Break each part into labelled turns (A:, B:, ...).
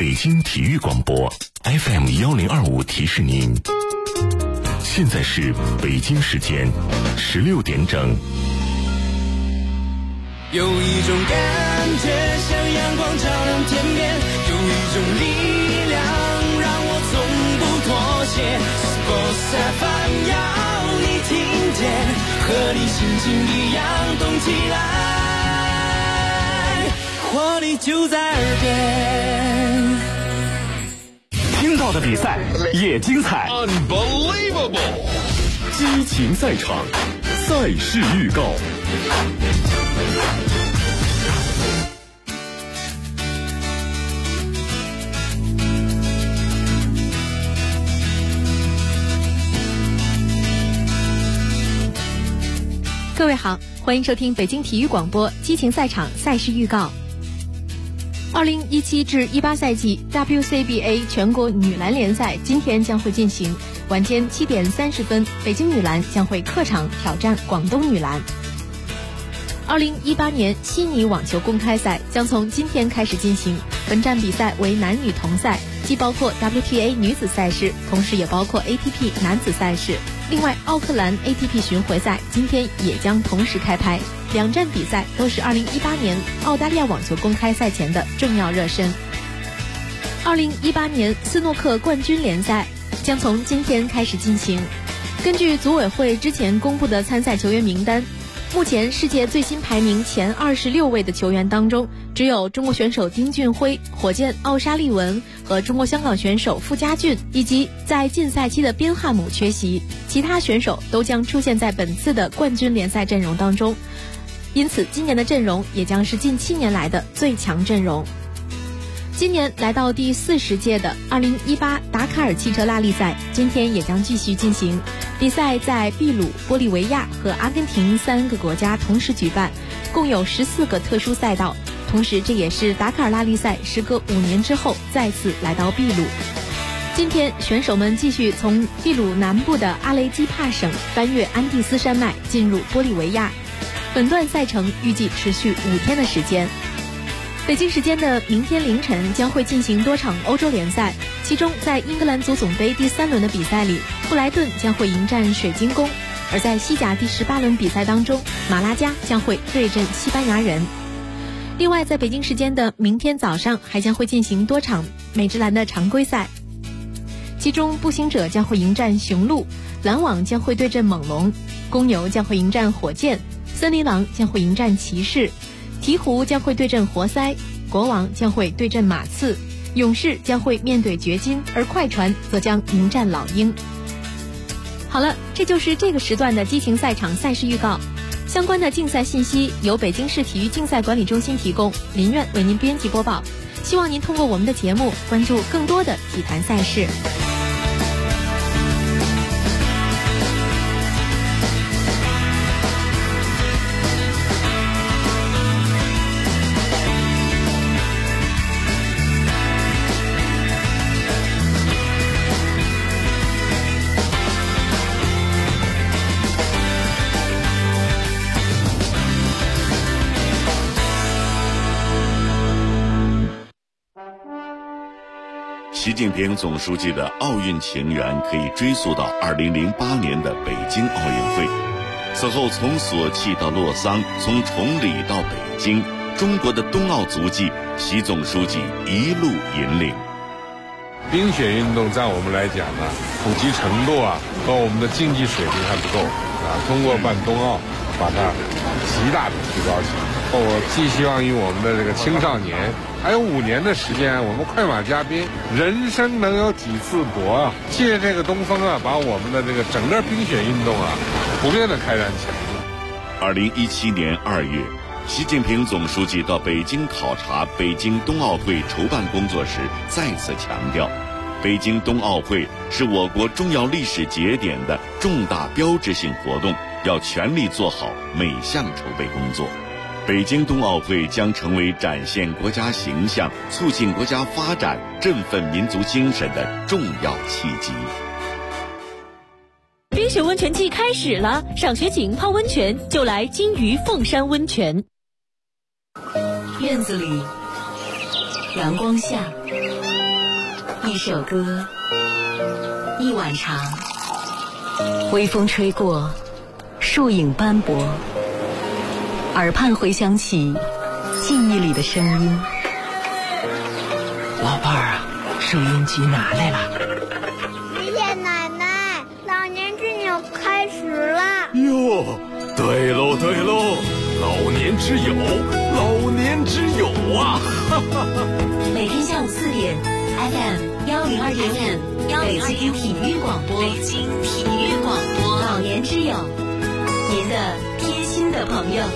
A: 北京体育广播 FM1025提示您，现在是北京时间16点整。
B: 有一种感觉像阳光照亮天边，有一种力量让我从不妥协。Sports FM 要你听见，和你心情一样动起来，活力就在耳边。
C: 听到的比赛也精彩
D: ，Unbelievable！
C: 激情赛场，赛事预告。
E: 各位好，欢迎收听北京体育广播激情赛场赛事预告。2017至18赛季 WCBA 全国女篮联赛今天将会进行，晚间7点30分，北京女篮将会客场挑战广东女篮。2018年悉尼网球公开赛将从今天开始进行，本站比赛为男女同赛，既包括 WTA 女子赛事，同时也包括 ATP 男子赛事。另外，奥克兰 ATP 巡回赛今天也将同时开拍，两站比赛都是2018年澳大利亚网球公开赛前的重要热身。2018年斯诺克冠军联赛将从今天开始进行。根据组委会之前公布的参赛球员名单，目前世界最新排名前26位的球员当中，只有中国选手丁俊晖、火箭奥沙利文和中国香港选手傅家俊以及在禁赛期的宾汉姆缺席，其他选手都将出现在本次的冠军联赛阵容当中，因此今年的阵容也将是近7年来的最强阵容。今年来到第40届的2018达喀尔汽车拉力赛今天也将继续进行，比赛在秘鲁、玻利维亚和阿根廷3个国家同时举办，共有14个特殊赛道，同时这也是达喀尔拉力赛时隔5年之后再次来到秘鲁。今天选手们继续从秘鲁南部的阿雷基帕省翻越安第斯山脉进入玻利维亚，本段赛程预计持续5天的时间。北京时间的明天凌晨将会进行多场欧洲联赛，其中在英格兰足总杯第3轮的比赛里，布莱顿将会迎战水晶宫，而在西甲第18轮比赛当中，马拉加将会对阵西班牙人。另外在北京时间的明天早上还将会进行多场美职篮的常规赛，其中步行者将会迎战雄鹿，篮网将会对阵猛龙，公牛将会迎战火箭，森林狼将会迎战骑士，鹈鹕将会对阵活塞，国王将会对阵马刺，勇士将会面对掘金，而快船则将迎战老鹰。好了，这就是这个时段的激情赛场赛事预告。相关的竞赛信息由北京市体育竞赛管理中心提供，林苑为您编辑播报。希望您通过我们的节目关注更多的体坛赛事。
F: 习近平总书记的奥运情缘可以追溯到2008年的北京奥运会。此后从索契到洛桑，从崇礼到北京，中国的冬奥足迹，习总书记一路引领。
G: 冰雪运动在我们来讲呢，普及程度和我们的竞技水平还不够通过办冬奥把它极大的提高起来。我寄希望于我们的这个青少年，还有5年的时间，我们快马加鞭，人生能有几次搏借这个东风把我们的这个整个冰雪运动普遍的开展起来。
F: 2017年2月，习近平总书记到北京考察北京冬奥会筹办工作时，再次强调，北京冬奥会是我国重要历史节点的重大标志性活动，要全力做好每项筹备工作。北京冬奥会将成为展现国家形象、促进国家发展、振奋民族精神的重要契机。
H: 冰雪温泉季开始了，赏雪景、泡温泉就来金鱼凤山温泉。
I: 院子里，阳光下，
H: 一首歌，一晚长，微风吹过，树影斑驳，耳畔回响起记忆里的声音。
D: 老伴儿啊，收音机拿来了。
I: 爷爷奶奶，老年之友开始了。
C: 哟，对喽对喽，老年之友，老年之友啊！
H: 每天下午4点 FM 102.5北京体育广播，北京体育广播，老年之友，您的贴心的朋友。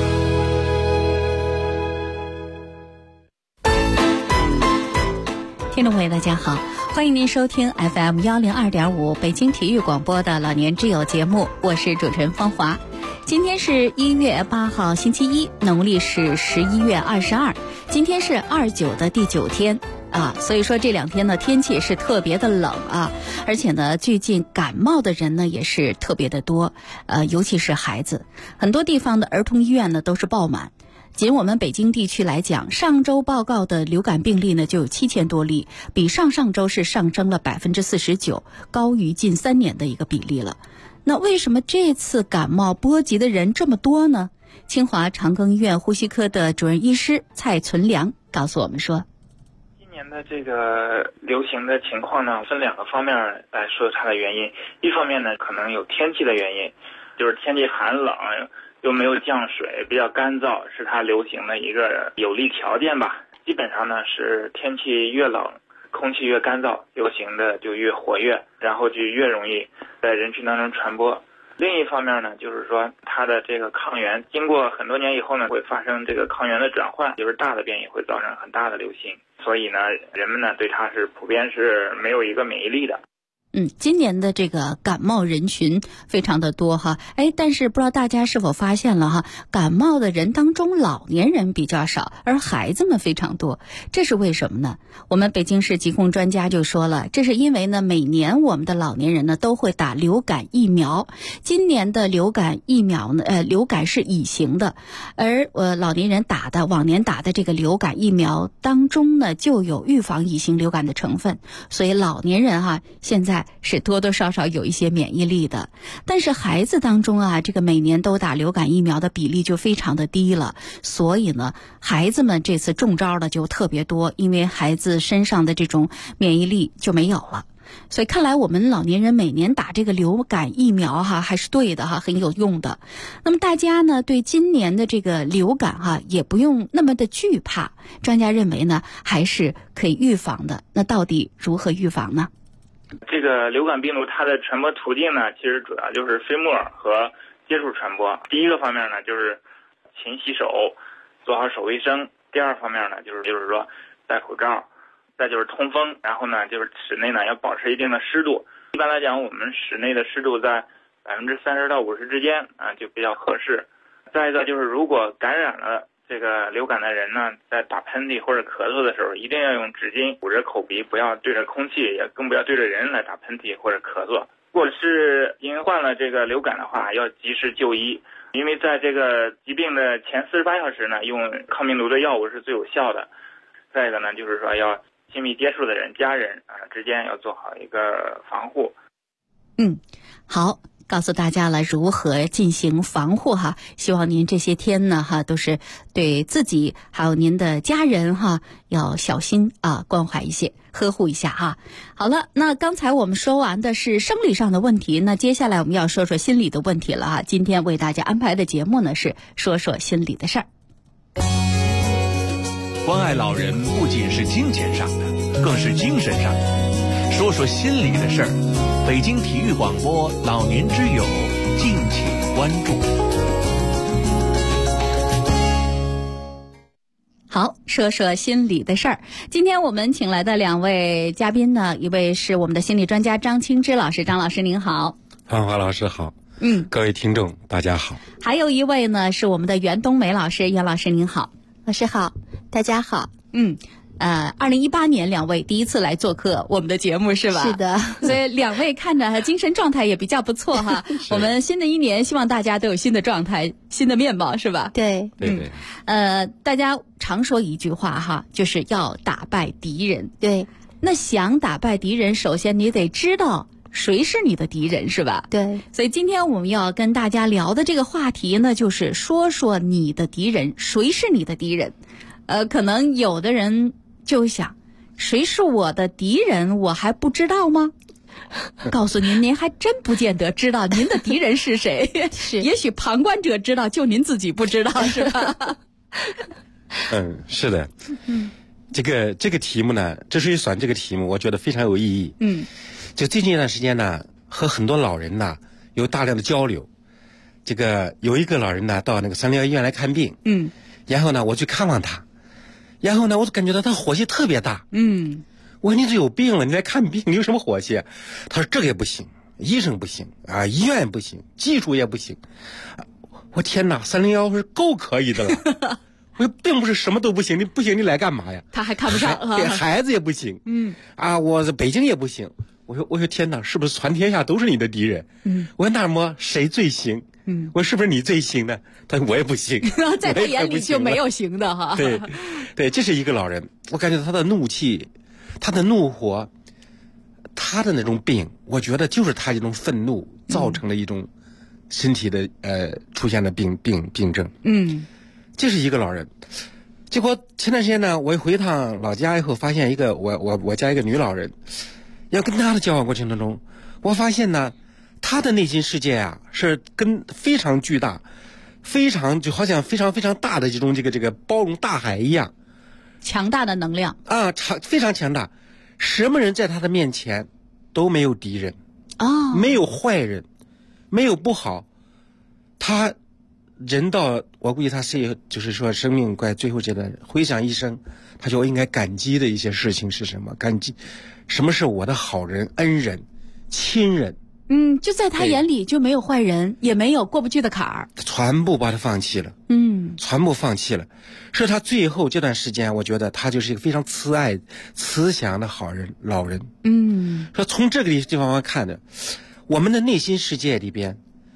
H: 听众朋友大家好，欢迎您收听 FM 102.5北京体育广播的老年之友节目，我是主持人芳华。今天是1月8号星期一，农历是11月22，今天是29的第9天啊，所以说这2天呢天气是特别的冷啊，而且呢最近感冒的人呢也是特别的多，尤其是孩子，很多地方的儿童医院呢都是爆满。仅我们北京地区来讲，上周报告的流感病例呢就有7000多例，比上周是上升了49%，高于近3年的一个比例了。那为什么这次感冒波及的人这么多呢？清华长庚医院呼吸科的主任医师蔡存良告诉我们说，
J: 今年的这个流行的情况呢，分2个方面来说它的原因。一方面呢，可能有天气的原因，就是天气寒冷又没有降水，比较干燥，是它流行的一个有利条件吧。基本上呢是天气越冷，空气越干燥，流行的就越活跃，然后就越容易在人群当中传播。另一方面呢，就是说它的这个抗原经过很多年以后呢，会发生这个抗原的转换，就是大的变异会造成很大的流行，所以呢人们呢对它是普遍是没有一个免疫力的。
H: 今年的这个感冒人群非常的多哈，但是不知道大家是否发现了哈，感冒的人当中老年人比较少，而孩子们非常多，这是为什么呢？我们北京市疾控专家就说了，这是因为呢每年我们的老年人呢都会打流感疫苗，今年的流感疫苗呢流感是乙型的，而老年人往年打的这个流感疫苗当中呢就有预防乙型流感的成分，所以老年人哈现在是多多少少有一些免疫力的。但是孩子当中啊，这个每年都打流感疫苗的比例就非常的低了，所以呢孩子们这次中招的就特别多，因为孩子身上的这种免疫力就没有了。所以看来我们老年人每年打这个流感疫苗哈还是对的哈，很有用的。那么大家呢对今年的这个流感哈也不用那么的惧怕，专家认为呢还是可以预防的。那到底如何预防呢？
J: 这个流感病毒它的传播途径呢，其实主要就是飞沫和接触传播。第一个方面呢就是勤洗手，做好手卫生。第二方面呢就是说戴口罩，再就是通风，然后呢就是室内呢要保持一定的湿度。一般来讲我们室内的湿度在30%到50%之间就比较合适。再一个就是如果感染了这个流感的人呢，在打喷嚏或者咳嗽的时候，一定要用纸巾捂着口鼻，不要对着空气，也更不要对着人来打喷嚏或者咳嗽。如果是因为患了这个流感的话，要及时就医，因为在这个疾病的前48小时呢，用抗病毒的药物是最有效的。再一个呢，就是说要亲密接触的人、家人之间要做好一个防护。
H: 好，告诉大家了如何进行防护哈，希望您这些天呢哈都是对自己还有您的家人哈要小心关怀一些，呵护一下哈。好了，那刚才我们说完的是生理上的问题，那接下来我们要说说心理的问题了哈。今天为大家安排的节目呢是说说心理的事儿。
K: 关爱老人不仅是金钱上的，更是精神上的。说说心里的事儿，北京体育广播老年之友，敬请关注。
H: 好，说说心理的事儿。今天我们请来的2位嘉宾呢，一位是我们的心理专家张清之老师，张老师您好。
L: 芳华老师好。各位听众大家好。
H: 还有一位呢是我们的袁冬梅老师，袁老师您好。
E: 老师好，大家好。
H: 2018年2位第一次来做客我们的节目是吧？
E: 是的。
H: 所以2位看着精神状态也比较不错哈。我们新的一年希望大家都有新的状态、新的面貌是吧？
E: 对。
H: 大家常说一句话哈，就是要打败敌人。
E: 对。
H: 那想打败敌人，首先你得知道谁是你的敌人，是吧？
E: 对。
H: 所以今天我们要跟大家聊的这个话题呢，就是说说你的敌人，谁是你的敌人？可能有的人就想，谁是我的敌人，我还不知道吗？告诉您，您还真不见得知道您的敌人是谁。
E: 是，
H: 也许旁观者知道，就您自己不知道，是吧？
L: 是的。这个题目呢，之所以选这个题目，我觉得非常有意义。就最近一段时间呢，和很多老人呢有大量的交流。这个有一个老人呢到那个361医院来看病，然后呢我去看望他，然后呢我就感觉到他火气特别大。我说你这有病了，你来看病，你有什么火气？他说这个也不行，医生不行啊，医院不行，技术也不行。我天哪，361是够可以的了。我并不是什么都不行，你不行你来干嘛呀？
H: 他还看不上
L: 对，孩子也不行。我北京也不行。我说天哪，是不是全天下都是你的敌人？我说那么谁最行？我说是不是你最行呢？他说我也不行。
H: 在他眼里就没有行的哈。
L: 对，这是一个老人，我感觉他的怒气，他的怒火，他的那种病，我觉得就是他这种愤怒造成了一种身体的出现的病症。这是一个老人。结果前段时间呢，我回一趟老家以后，发现一个我家一个女老人，要跟她的交往过程当中，我发现呢，她的内心世界啊是跟非常巨大，非常就好像非常非常大的这个包容大海一样，
H: 强大的能量
L: 啊，非常强大。什么人在她的面前都没有敌人没有坏人，没有不好。她人到我估计他是就是说生命快最后阶段，回想一生，他就应该感激的一些事情是什么？感激什么是我的好人、恩人、亲人？
H: 就在他眼里就没有坏人，也没有过不去的坎儿，
L: 全部把他放弃了。全部放弃了。是他最后这段时间，我觉得他就是一个非常慈爱、慈祥的好人、老人。说从这个地方看的，我们的内心世界里边，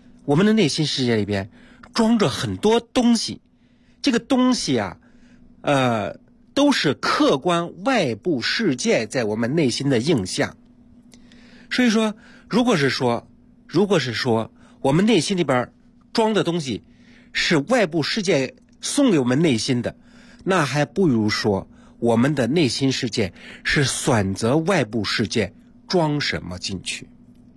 L: 装着很多东西，这个东西啊，都是客观外部世界在我们内心的映像。所以说，如果是说我们内心里边装的东西是外部世界送给我们内心的，那还不如说我们的内心世界是选择外部世界装什么进去。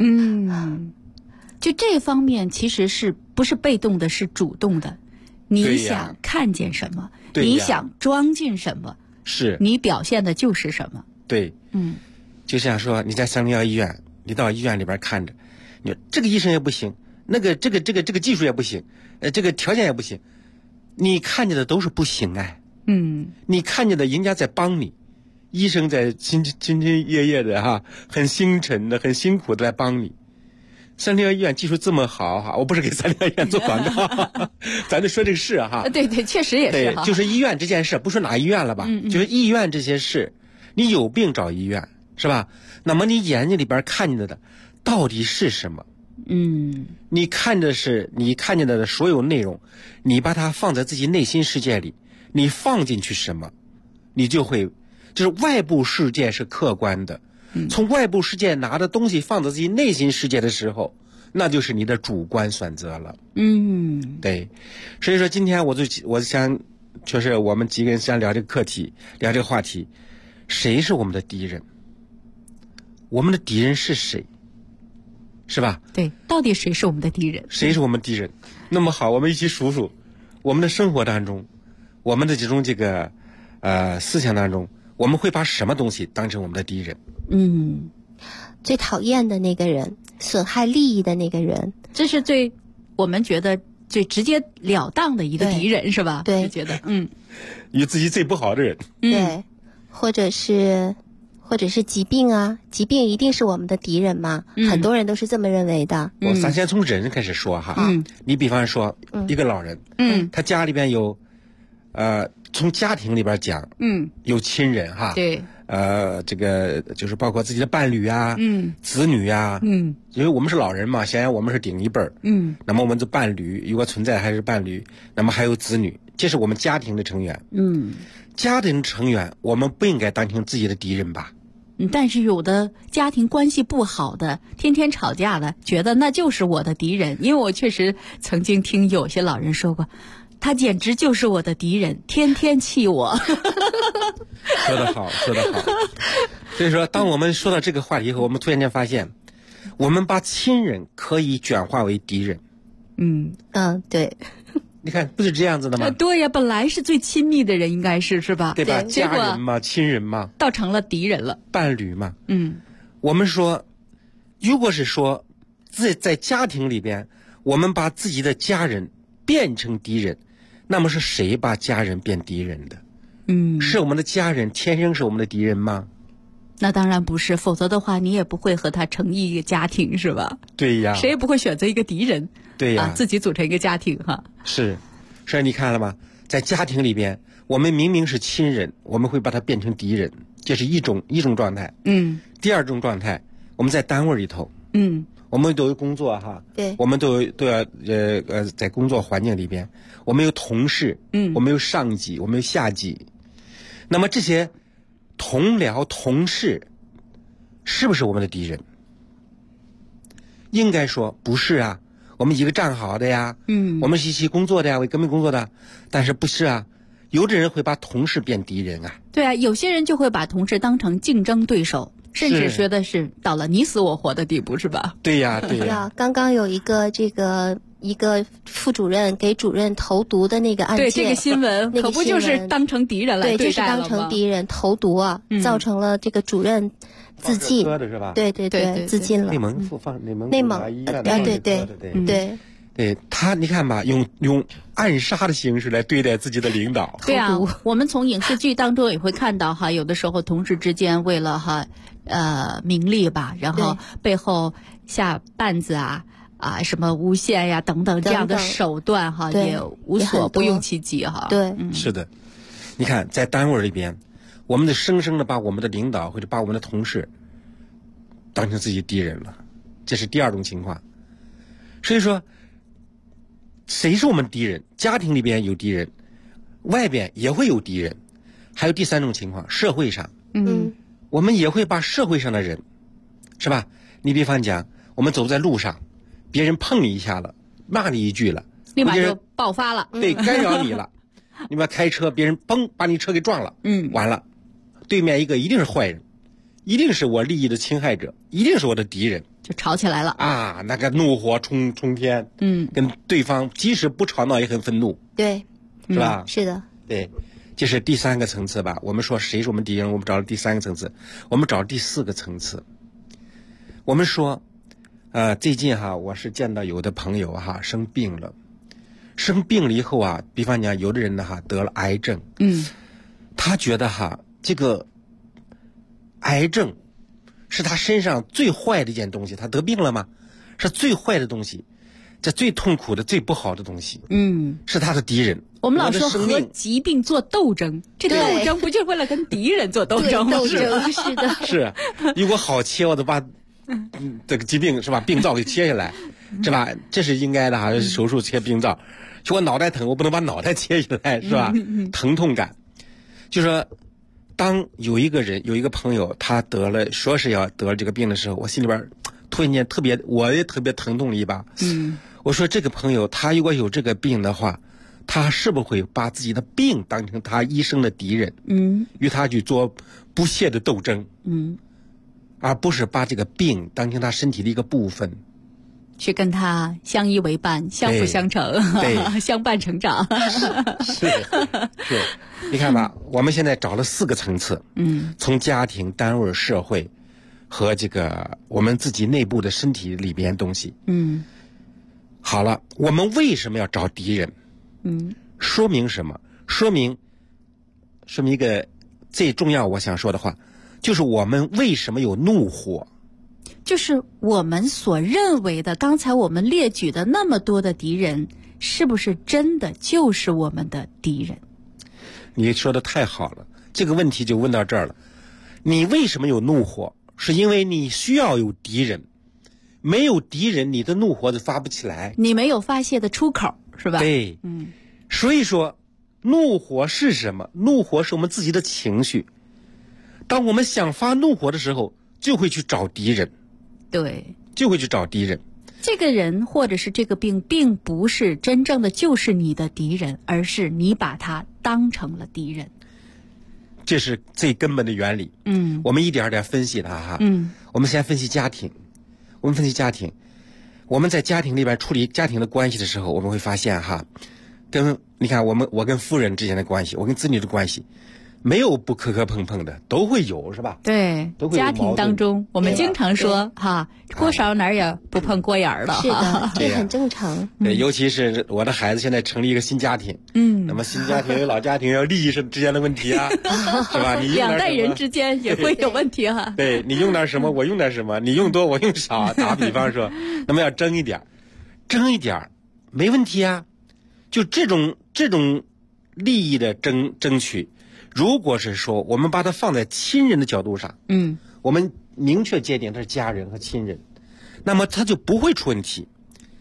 H: 就这方面其实是不是被动的，是主动的。你想看见什么，你想装进什么，
L: 是
H: 你表现的就是什么。
L: 对，就像说你在361医院，你到医院里边看着，你这个医生也不行，那个这个技术也不行，这个条件也不行，你看见的都是不行哎。你看见的人家在帮你，医生在兢兢业业的哈，很辛沉的、很辛苦的来帮你。361医院技术这么好哈，我不是给361医院做广告，咱就说这个事哈。
H: 对，确实也是哈。
L: 就是医院这件事，不说哪医院了吧，就是医院这些事，你有病找医院是吧？那么你眼睛里边看见的到底是什么？你看见的所有内容，你把它放在自己内心世界里，你放进去什么，你就会，就是外部世界是客观的。从外部世界拿的东西放在自己内心世界的时候，那就是你的主观选择了。对，所以说今天我想，就是我们几个人想聊这个课题，聊这个话题，谁是我们的敌人？我们的敌人是谁？是吧？
H: 对，到底谁是我们的敌人？
L: 谁是我们敌人？那么好，我们一起数数，我们的生活当中，我们的这种思想当中，我们会把什么东西当成我们的敌人？
E: 最讨厌的那个人，损害利益的那个人，
H: 这是我们觉得最直截了当的一个敌人，是吧？
E: 对，
H: 觉得
L: 与自己最不好的人。
E: 对，或者是疾病啊，疾病一定是我们的敌人吗？很多人都是这么认为的。
L: 咱先从人开始说哈。你比方说一个老人，他家里边有从家庭里边讲，有亲人哈。
H: 对。
L: 这个就是包括自己的伴侣啊，子女啊，因为我们是老人嘛，显然我们是顶一辈儿，那么我们的伴侣如果存在还是伴侣，那么还有子女，这是我们家庭的成员，家庭成员我们不应该当成自己的敌人吧？
H: 但是有的家庭关系不好的，天天吵架的，觉得那就是我的敌人。因为我确实曾经听有些老人说过，他简直就是我的敌人，天天气我。
L: 说得好，说得好。所以说，当我们说到这个话题以后，我们突然间发现，我们把亲人可以转化为敌人。
E: 对。
L: 你看，不是这样子的吗？
H: 对呀，本来是最亲密的人，应该是吧？
L: 对吧？家人嘛，亲人嘛，
H: 倒成了敌人了。
L: 伴侣嘛。我们说，如果是说在家庭里边，我们把自己的家人变成敌人，那么是谁把家人变敌人的？是我们的家人天生是我们的敌人吗？
H: 那当然不是，否则的话你也不会和他成立一个家庭，是吧？
L: 对呀，
H: 谁也不会选择一个敌人。
L: 对呀，
H: 自己组成一个家庭哈。
L: 是，所以你看了吗？在家庭里边，我们明明是亲人，我们会把它变成敌人，这是一种状态。第二种状态，我们在单位里头，我们都有工作哈，
E: 对，
L: 我们都要在工作环境里边，我们有同事，我们有上级，我们有下级。那么这些同僚、同事，是不是我们的敌人？应该说不是啊。我们一个站好的呀，我们是一起工作的呀，为革命工作的，但是不是啊？有的人会把同事变敌人啊。
H: 对啊，有些人就会把同事当成竞争对手，甚至觉得是到了你死我活的地步，是吧？
L: 对呀，对呀。
E: 刚刚有一个一个副主任给主任投毒的那个案件，
H: 对这个新闻，可不就是当成敌人来对待了吗？
E: 对，就是当成敌人投毒啊，造成了这个主任自尽，对，自尽了。
L: 内蒙医院对他，你看吧，用暗杀的形式来对待自己的领导。
H: 对啊，我们从影视剧当中也会看到哈，有的时候同事之间为了名利吧，然后背后下绊子啊，什么诬陷呀等等这样的手段哈，也无所不用其极哈。
E: 对，
L: 是的。你看，在单位里边，我们生生的把我们的领导或者把我们的同事当成自己敌人了，这是第二种情况。所以说，谁是我们敌人？家庭里边有敌人，外边也会有敌人。还有第三种情况，社会上，我们也会把社会上的人，是吧？你比方讲，我们走在路上，别人碰你一下了，骂你一句了，
H: 立马就爆发了，
L: 对，干扰你了。你们开车，别人嘣把你车给撞了，完了，对面一个一定是坏人，一定是我利益的侵害者，一定是我的敌人，
H: 就吵起来了
L: 啊！那个怒火冲天，跟对方即使不吵闹也很愤怒，
E: 对，
L: 是吧？
E: 是的，
L: 对，这是第三个层次吧。我们说谁是我们敌人，我们找了第三个层次，我们找第四个层次。我们说，最近哈，我是见到有的朋友哈生病了。生病了以后啊，比方讲，有的人呢哈得了癌症，他觉得哈这个癌症是他身上最坏的一件东西，他得病了吗？是最坏的东西，这最痛苦的、最不好的东西，是他的敌人。
H: 我们老说和疾病做斗争，这斗争不就是为了跟敌人做斗争吗？
E: 斗争是的，
L: 是。如果好切，我都把这个疾病是吧，病灶给切下来，是吧？这是应该的哈，手术切病灶。就我脑袋疼，我不能把脑袋切下来，是吧？疼痛感，就说当有一个朋友，他说是要得了这个病的时候，我心里边突然间我也特别疼痛了一把。我说这个朋友，他如果有这个病的话，他是不是会把自己的病当成他一生的敌人？与他去做不懈的斗争。而不是把这个病当成他身体的一个部分。
H: 去跟他相依为伴，相辅相成，相伴成长。
L: 是，你看吧，我们现在找了4个层次，从家庭、单位、社会和这个我们自己内部的身体里边东西。好了，我们为什么要找敌人？说明什么？说明一个最重要我想说的话，就是我们为什么有怒火？
H: 就是我们所认为的，刚才我们列举的那么多的敌人，是不是真的就是我们的敌人？
L: 你说的太好了，这个问题就问到这儿了。你为什么有怒火？是因为你需要有敌人，没有敌人，你的怒火就发不起来，
H: 你没有发泄的出口，是吧？
L: 对，所以说，怒火是什么？怒火是我们自己的情绪。 当我们想发怒火的时候，就会去找敌人。
H: 对，
L: 就会去找敌人。
H: 这个人或者是这个病，并不是真正的就是你的敌人，而是你把他当成了敌人。
L: 这是最根本的原理。我们一点点分析它哈。我们先分析家庭。我们在家庭里边处理家庭的关系的时候，我们会发现哈，你看我跟夫人之间的关系，我跟子女的关系，没有不磕磕碰碰的，都会有，是吧？
H: 对，家庭当中我们经常说哈，锅勺哪儿也不碰锅沿儿了。
E: 是的，这很正常。
L: 对，尤其是我的孩子现在成立一个新家庭，那么新家庭有老家庭有利益之间的问题啊，是吧？你
H: 两代人之间也会有问题哈。
L: 对，你用点什么，我用点什么，你用多我用少，打比方说，那么要争一点没问题啊。就这种利益的争取。如果是说我们把它放在亲人的角度上，我们明确界定它是家人和亲人，那么它就不会出问题。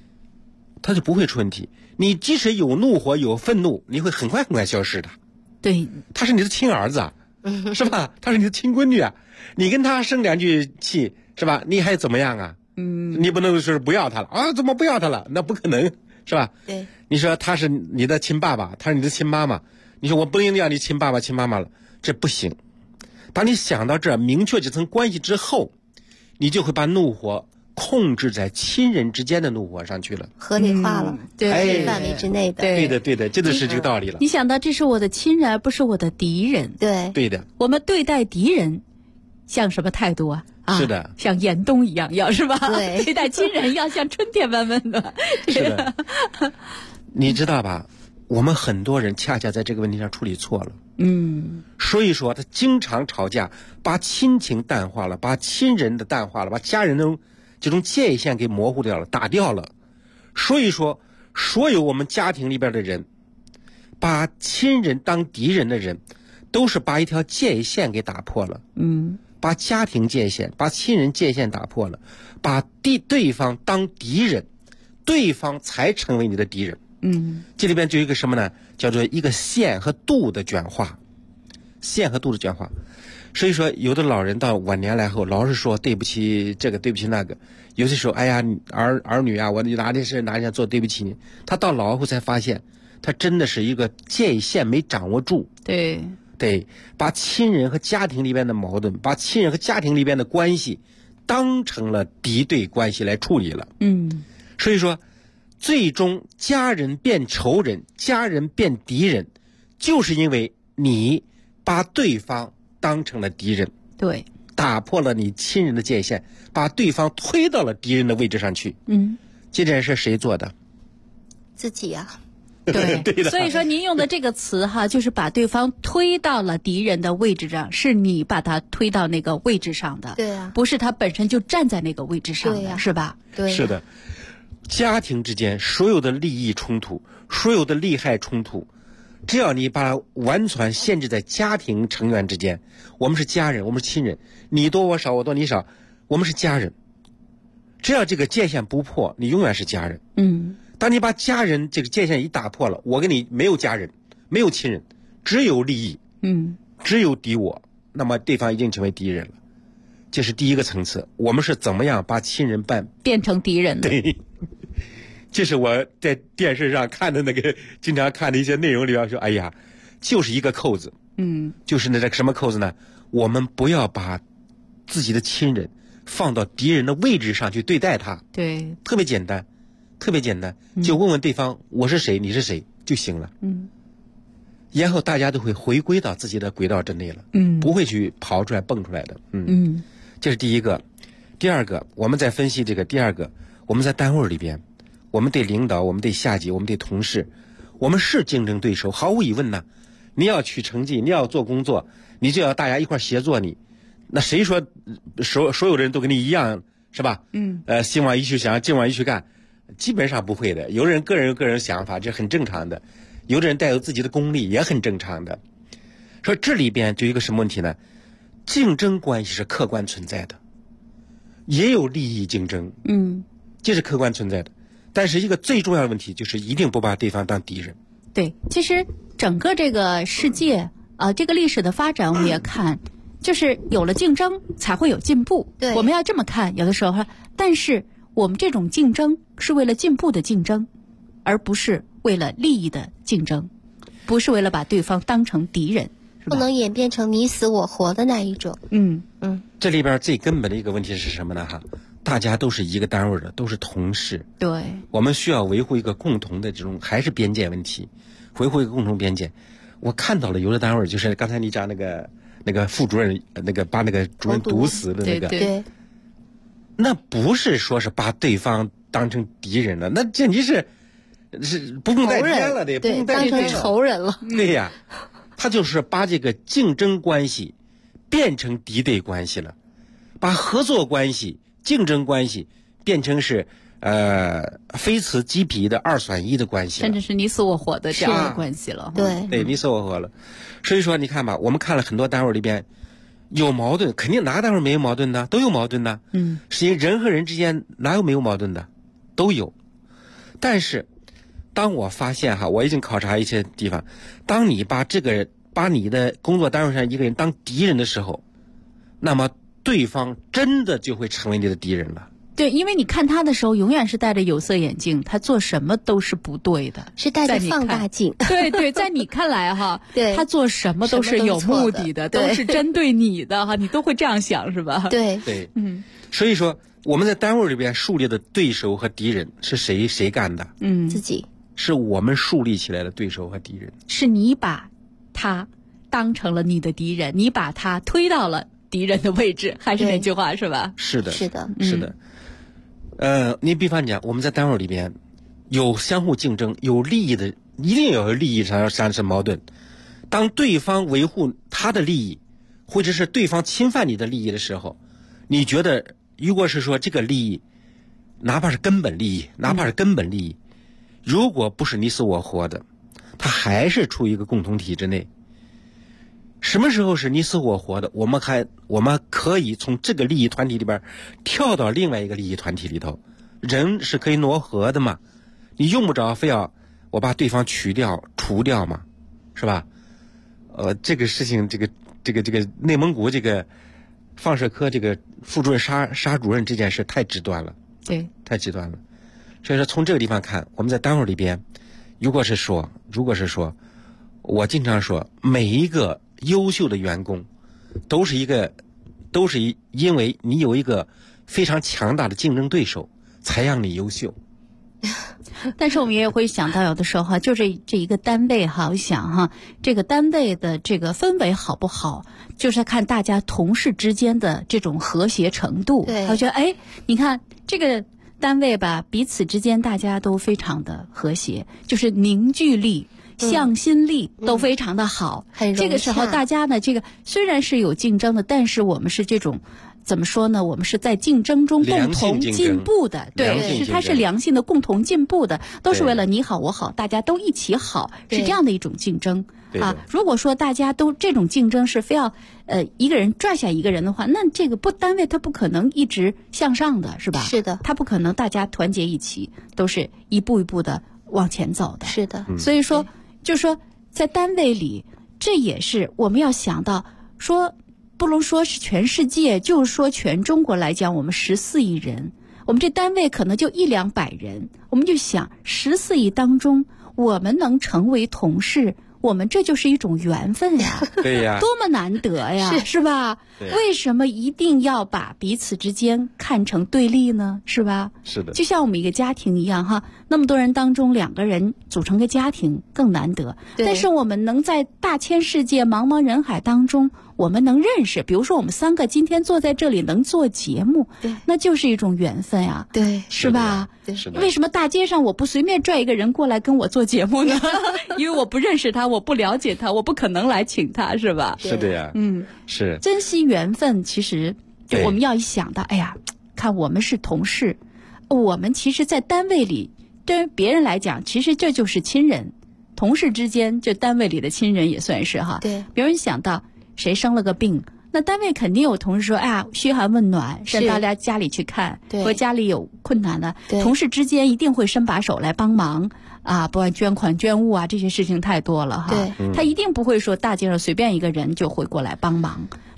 L: 你即使有怒火有愤怒，你会很快消失的。
H: 对，
L: 他是你的亲儿子啊，是吧？他是你的亲闺女啊，你跟他生两句气，是吧？你还怎么样啊？你不能说不要他了啊？怎么不要他了？那不可能，是吧？
E: 对，
L: 你说他是你的亲爸爸，他是你的亲妈妈。你说我不能要你亲爸爸亲妈妈了，这不行。当你想到这明确这层关系之后，你就会把怒火控制在亲人之间的怒火上去了，
E: 合理化了，对，范围之内的。
L: 对的，这就是这个道理了。
H: 你想到这是我的亲人，而不是我的敌人。
L: 对的。
H: 我们对待敌人像什么态度啊？
L: 是的，
H: 像严冬一样，要是吧？
E: 对，
H: 对待亲人要像春天般温暖。
L: 是的，你知道吧？我们很多人恰恰在这个问题上处理错了。所以说他经常吵架，把亲情淡化了，把亲人的淡化了，把家人的这种界限给模糊掉了，打掉了。所以说，所有我们家庭里边的人，把亲人当敌人的人，都是把一条界限给打破了。把家庭界限、把亲人界限打破了，把对方当敌人，对方才成为你的敌人。这里边就有一个什么呢？叫做一个线和度的卷化，所以说，有的老人到晚年来后，老是说对不起这个，对不起那个。有些时候，哎呀，儿女啊，我哪件事做对不起你。他到老后才发现，他真的是一个界限没掌握住。对，把亲人和家庭里边的矛盾，把亲人和家庭里边的关系，当成了敌对关系来处理了。所以说。最终家人变仇人，家人变敌人，就是因为你把对方当成了敌人。
H: 对，
L: 打破了你亲人的界限，把对方推到了敌人的位置上去。这件事谁做的？
E: 自己啊。
H: 对
L: 对的。
H: 所以说您用的这个词哈，就是把对方推到了敌人的位置上，是你把他推到那个位置上的。
E: 对啊，
H: 不是他本身就站在那个位置上的，
E: 对啊，
H: 是吧？
E: 对，
L: 是的。家庭之间所有的利益冲突，所有的利害冲突，只要你把它完全限制在家庭成员之间，我们是家人，我们是亲人，你多我少，我多你少，我们是家人。只要这个界限不破，你永远是家人。当你把家人这个界限一打破了，我跟你没有家人，没有亲人，只有利益，只有敌我，那么对方已经成为敌人了。这是第一个层次，我们是怎么样把亲人
H: 变成敌人的？
L: 对。这是我在电视上看的那个经常看的一些内容里边说，哎呀，就是一个扣子。就是那个什么扣子呢？我们不要把自己的亲人放到敌人的位置上去对待他。
H: 对，
L: 特别简单，就问问对方我是谁，你是谁就行了。然后大家都会回归到自己的轨道之内了。不会去跑出来蹦出来的。这是第一个。第二个，我们在分析这个第二个，我们在单位里边。我们对领导，我们对下级，我们对同事，我们是竞争对手，毫无疑问呢。你要取成绩，你要做工作，你就要大家一块协作你。那谁说所有人都跟你一样，是吧？心往一去想，劲往一去干，基本上不会的。有的人个人有个人想法，这很正常的；有的人带有自己的功利，也很正常的。说这里边就有一个什么问题呢？竞争关系是客观存在的，也有利益竞争，这是客观存在的。但是一个最重要的问题就是一定不把对方当敌人。
H: 对，其实整个这个世界这个历史的发展我们也看， 就是有了竞争才会有进步。
E: 对，
H: 我们要这么看，有的时候，但是我们这种竞争是为了进步的竞争，而不是为了利益的竞争，不是为了把对方当成敌人，
E: 不能演变成你死我活的那一种。
L: 这里边最根本的一个问题是什么呢？大家都是一个单位的，都是同事。
H: 对，
L: 我们需要维护一个共同的这种还是边界问题，维护一个共同边界。我看到了有的单位就是刚才你讲那个副主任把那个主任毒死的那个，
E: 对，
L: 那不是说是把对方当成敌人了，那简直是不共戴天了，对，
E: 对，当成仇人了。
L: 对呀，他就是把这个竞争关系变成敌对关系了，把合作关系、竞争关系变成是非此即彼的二选一的关系了，
H: 甚至是你死我活的这样的关系了。
L: 对，你死我活了。所以说你看吧，我们看了很多单位里边有矛盾，肯定哪个单位没有矛盾呢？都有矛盾呢。实际人和人之间哪有没有矛盾的？都有。但是当我发现我已经考察一些地方，当你把你的工作单位上一个人当敌人的时候，那么对方真的就会成为你的敌人了。
H: 对，因为你看他的时候永远是戴着有色眼镜，他做什么都是不对的，
E: 是戴着放大镜。
H: 对，在你看来
E: 对，
H: 他做什么都是有目的的，都是针对你的你都会这样想是吧？
E: 对，
L: 所以说我们在单位里边树立的对手和敌人是谁干的？
E: 自己，
L: 是我们树立起来的对手和敌人，
H: 是你把他当成了你的敌人，你把他推到了敌人的位置，还是那句话是吧？
L: 是的。你比方讲，我们在单位里边有相互竞争，有利益的，一定有利益上产生矛盾。当对方维护他的利益，或者是对方侵犯你的利益的时候，你觉得如果是说这个利益，哪怕是根本利益，如果不是你死我活的，它还是处于一个共同体制内。什么时候是你死我活的？我们可以从这个利益团体里边跳到另外一个利益团体里头。人是可以挪合的嘛，你用不着非要我把对方除掉嘛，是吧？这个事情，这个内蒙古这个放射科这个副主任杀主任这件事太极端了，
H: 对，
L: 太极端了。所以说从这个地方看，我们在单位里边，如果是说，我经常说，每一个优秀的员工都是因为你有一个非常强大的竞争对手才让你优秀。
H: 但是我们也会想到，有的时候就是这一个单位我想这个单位的这个氛围好不好，就是看大家同事之间的这种和谐程度。
E: 对，
H: 我觉得你看这个单位吧，彼此之间大家都非常的和谐，就是凝聚力、向心力都非常的好。这个时候大家呢，这个虽然是有竞争的，但是我们是这种怎么说呢？我们是在竞争中共同进步的，对，它是良性的共同进步的，都是为了你好我好，大家都一起好，是这样的一种竞争如果说大家都这种竞争是非要一个人拽下一个人的话，那这个单位它不可能一直向上的，是吧？
E: 是的，
H: 它不可能大家团结一起，都是一步一步的往前走的。
E: 是的，
H: 所以说，就是说在单位里，这也是我们要想到说。不能说是全世界，就是说全中国来讲，我们14亿人，我们这单位可能就100-200人，我们就想14亿当中，我们能成为同事，我们这就是一种缘分呀，
L: 对呀，
H: 多么难得呀，是吧？为什么一定要把彼此之间看成对立呢？是吧？
L: 是的，
H: 就像我们一个家庭一样那么多人当中2个人组成个家庭更难得，但是我们能在大千世界茫茫人海当中，我们能认识，比如说我们3个今天坐在这里能做节目，那就是一种缘分呀，
E: 对，
H: 是吧？
L: 是的。
H: 为什么大街上我不随便拽一个人过来跟我做节目呢？因为我不认识他，我不了解他，我不可能来请他，是吧？
L: 是的呀，是
H: 珍惜缘分。其实就我们要一想到，看我们是同事，我们其实在单位里对别人来讲，其实这就是亲人，同事之间就单位里的亲人也算是
E: 对，
H: 别人想到谁生了个病，那单位肯定有同事说嘘寒问暖，上大家家里去看，或家里有困难的，同事之间一定会伸把手来帮忙不管捐款捐物这些事情太多了他一定不会说大街上随便一个人就会过来帮忙，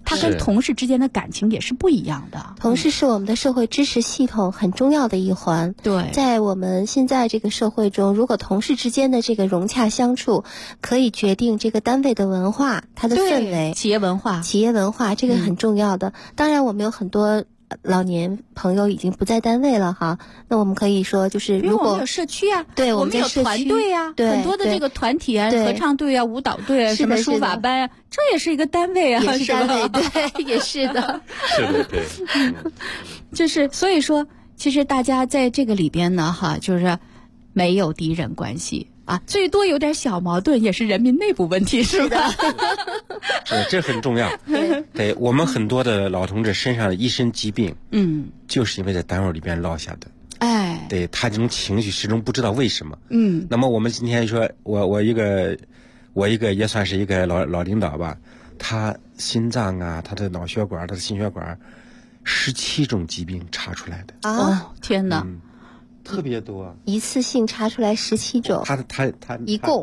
H: 他跟同事之间的感情也是不一样的。
M: 同事是我们的社会支持系统很重要的一环。
H: 对，
M: 在我们现在这个社会中，如果同事之间的这个融洽相处，可以决定这个单位的文化，它的氛围，
H: 企业文化，
M: 这个很重要的。当然，我们有很多老年朋友已经不在单位了哈，那我们可以说就是如果
H: 因为我们有社区啊，
M: 对，
H: 我们有团队啊，很多的这个团体啊，合唱队啊，舞蹈队啊，什么书法班啊，这也是一个单位啊，
M: 也是单位，对，也是的，
L: 是的，对，
H: 就是所以说，其实大家在这个里边呢，哈，就是没有敌人关系。啊，最多有点小矛盾，也是人民内部问题，是吧？
L: 是，这很重要。对，我们很多的老同志身上的一身疾病，就是因为在单位里边落下的。
H: 哎，
L: 对他这种情绪始终不知道为什么。
H: 那
L: 么我们今天说，我一个也算是一个老领导吧，他心脏啊，他的脑血管，他的心血管，17种疾病查出来的。
H: 哦，天哪！
L: 特别多，
M: 一次性查出来17种，
L: 他
M: 一共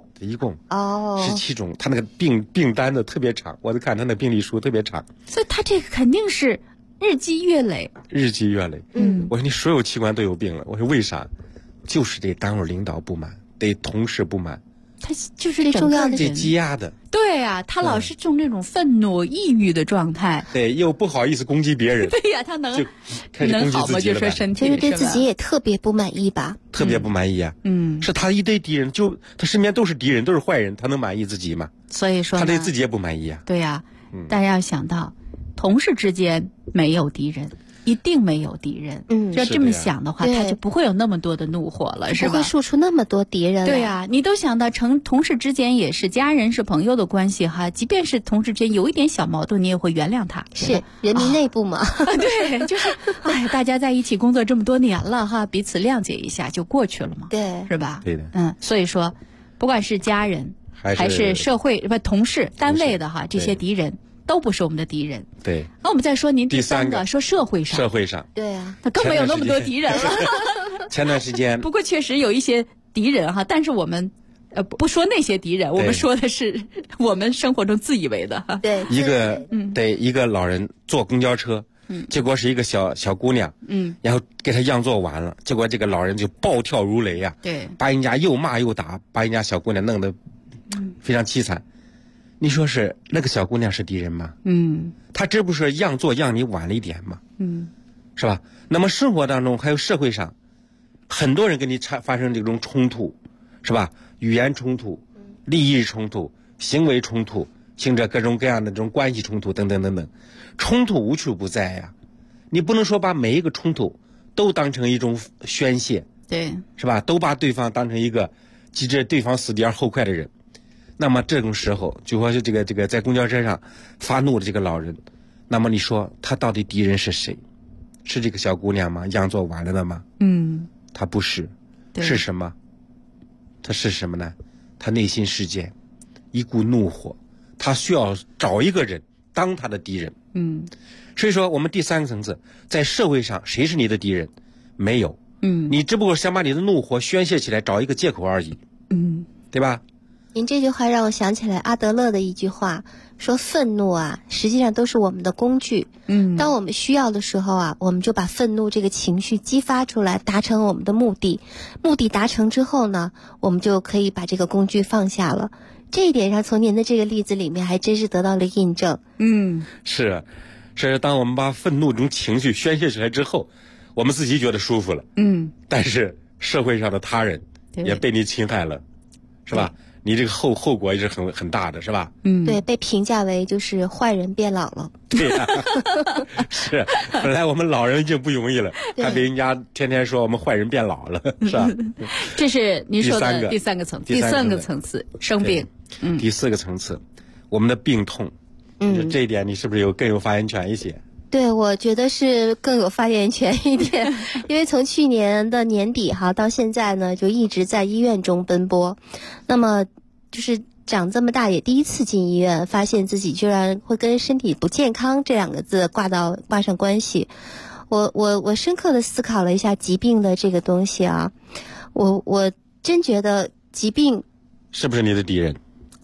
L: 17种，他那个病单的特别长，我都看他那病历书特别长，
H: 所以他这个肯定是日积月累。
L: 我说你所有器官都有病了，我说为啥？就是这单位领导不满，对同事不满。
H: 他就是
M: 最重要的
L: 这积压的。
H: 对呀，他老是中这种愤怒、抑郁的状态。
L: 对，又不好意思攻击别人。
H: 对呀，他能好吗？就说身体，
M: 其实对自己也特别不满意吧？
L: 特别不满意啊！是他一堆敌人，就他身边都是敌人，都是坏人，他能满意自己吗？
H: 所以说
L: 他对自己也不满意啊。
H: 对呀，大家要想到，同事之间没有敌人。一定没有敌人，要这么想的话，他就不会有那么多的怒火了，是吧？
M: 不会树出那么多敌人。
H: 对呀，你都想到同事之间也是家人是朋友的关系哈，即便是同事之间有一点小矛盾，你也会原谅他。
M: 是人民内部嘛？
H: 对，就是大家在一起工作这么多年了哈，彼此谅解一下就过去了嘛。
M: 对，
H: 是吧？
L: 对的。
H: 所以说，不管是家人还是社会同事、单位的哈，这些敌人。都不是我们的敌人。
L: 对。
H: 那我们再说您第三个，说社会上。
M: 对啊，
H: 那更没有那么多敌人了。
L: 前段时间。
H: 不过确实有一些敌人哈，但是我们不说那些敌人，我们说的是我们生活中自以为的哈。
M: 对。
L: 一个老人坐公交车，结果是一个小姑娘，然后给他让座完了，结果这个老人就暴跳如雷呀，
H: 对，
L: 把人家又骂又打，把人家小姑娘弄得非常凄惨。你说是那个小姑娘是敌人吗？她这不是让座让你晚了一点吗？是吧？那么生活当中还有社会上，很多人跟你发生这种冲突，是吧？语言冲突、利益冲突、行为冲突，甚至各种各样的这种关系冲突等等等等，冲突无处不在呀。你不能说把每一个冲突都当成一种宣泄，
H: 对，
L: 是吧？都把对方当成一个急着对方死地而后快的人。那么这种时候，就说是这个在公交车上发怒的这个老人，那么你说他到底敌人是谁？是这个小姑娘吗？让座晚了的吗？他不是，是什么？他是什么呢？他内心世界一股怒火，他需要找一个人当他的敌人。所以说我们第三个层次，在社会上谁是你的敌人？没有。你只不过想把你的怒火宣泄起来，找一个借口而已。对吧？
M: 您这句话让我想起来阿德勒的一句话，说愤怒啊，实际上都是我们的工具。当我们需要的时候啊，我们就把愤怒这个情绪激发出来，达成我们的目的。目的达成之后呢，我们就可以把这个工具放下了。这一点上，从您的这个例子里面，还真是得到了印证。
L: 是当我们把愤怒这种情绪宣泄出来之后，我们自己觉得舒服了。但是社会上的他人也被你侵害了，是吧？你这个后果也是很大的，是吧？
M: 对，被评价为就是坏人变老了。
L: 对呀，是。本来我们老人就不容易了，还被人家天天说我们坏人变老了，是吧？
H: 这是您说的第三个层次，生病。
L: 第四个层次，我们的病痛。这一点你是不是更有发言权一些？
M: 对，我觉得是更有发言权一点，因为从去年的年底到现在呢，就一直在医院中奔波。那么就是长这么大也第一次进医院，发现自己居然会跟身体不健康这两个字挂上关系。我深刻的思考了一下疾病的这个东西啊，我真觉得疾病
L: 是不是你的敌人？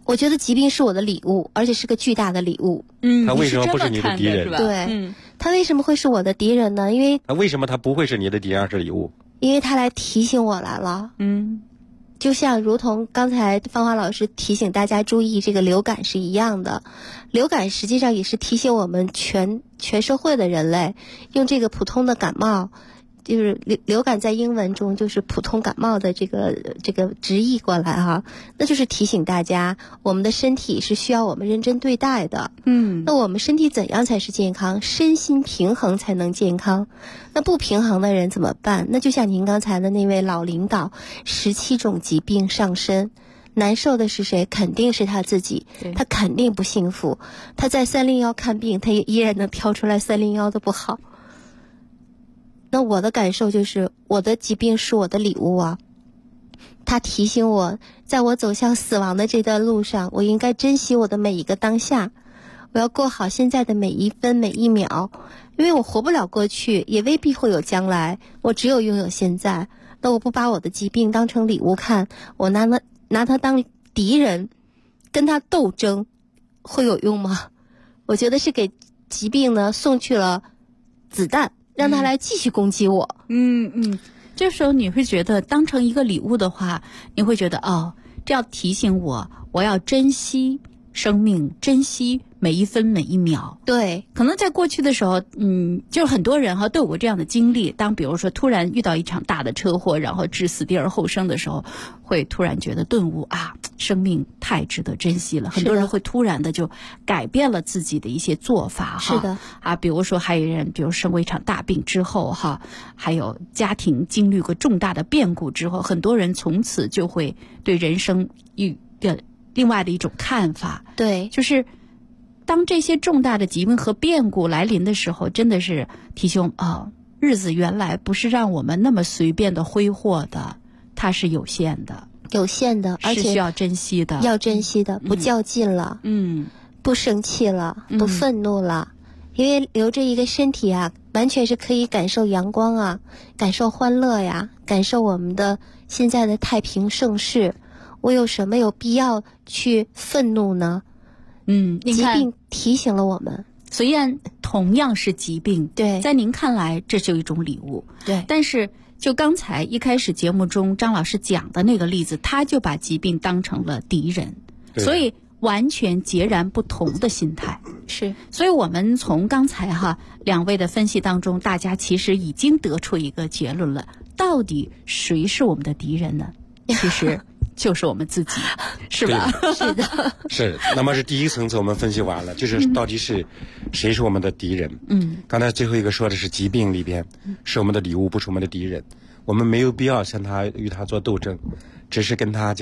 M: 我觉得疾病是我的礼物，而且是个巨大的礼物。
L: 他为什么不是你的敌人？
M: 对，他为什么会是我的敌人呢？因为
L: 为什么他不会是你的敌人，而是礼物？
M: 因为他来提醒我来了。就像如同刚才芳华老师提醒大家注意这个流感是一样的，流感实际上也是提醒我们全社会的人类，用这个普通的感冒，就是流感在英文中就是普通感冒的这个直译过来哈，那就是提醒大家，我们的身体是需要我们认真对待的。那我们身体怎样才是健康？身心平衡才能健康。那不平衡的人怎么办？那就像您刚才的那位老领导，17种疾病上身，难受的是谁？肯定是他自己，他肯定不幸福。他在301看病，他也依然能挑出来301的不好。那我的感受就是，我的疾病是我的礼物啊，它提醒我，在我走向死亡的这段路上，我应该珍惜我的每一个当下，我要过好现在的每一分每一秒，因为我活不了过去，也未必会有将来，我只有拥有现在。那我不把我的疾病当成礼物看，我拿它当敌人，跟他斗争，会有用吗？我觉得是给疾病呢送去了子弹，让他来继续攻击我。
H: 这时候你会觉得当成一个礼物的话，你会觉得这要提醒我要珍惜生命，珍惜每一分每一秒。
M: 对，
H: 可能在过去的时候，就是很多人都有过这样的经历。当比如说突然遇到一场大的车祸，然后致死地而后生的时候，会突然觉得顿悟生命太值得珍惜了。很多人会突然的就改变了自己的一些做法。
M: 是的
H: 比如说还有人，比如生过一场大病之后还有家庭经历过重大的变故之后，很多人从此就会对人生另外的一种看法。
M: 对，
H: 就是当这些重大的疾病和变故来临的时候，真的是提醒日子原来不是让我们那么随便的挥霍的，它是有限的，而且是需要珍惜的，
M: 不较劲了，不生气了，不愤怒了，因为留着一个身体完全是可以感受阳光感受欢乐呀，感受我们的现在的太平盛世。我有什么有必要去愤怒呢？疾病提醒了我们，
H: 虽然同样是疾病，
M: 对，
H: 在您看来这就一种礼物，
M: 对。
H: 但是就刚才一开始节目中张老师讲的那个例子，他就把疾病当成了敌人，所以完全截然不同的心态。
M: 是，
H: 所以我们从刚才两位的分析当中，大家其实已经得出一个结论了：到底谁是我们的敌人呢？其实就是我们自己，是吧？
M: 是的，
L: 是。那么是第一层次我们分析完了，就是到底是谁是我们的敌人？刚才最后一个说的是疾病里边是我们的礼物，不是我们的敌人。我们没有必要与他做斗争，只是跟他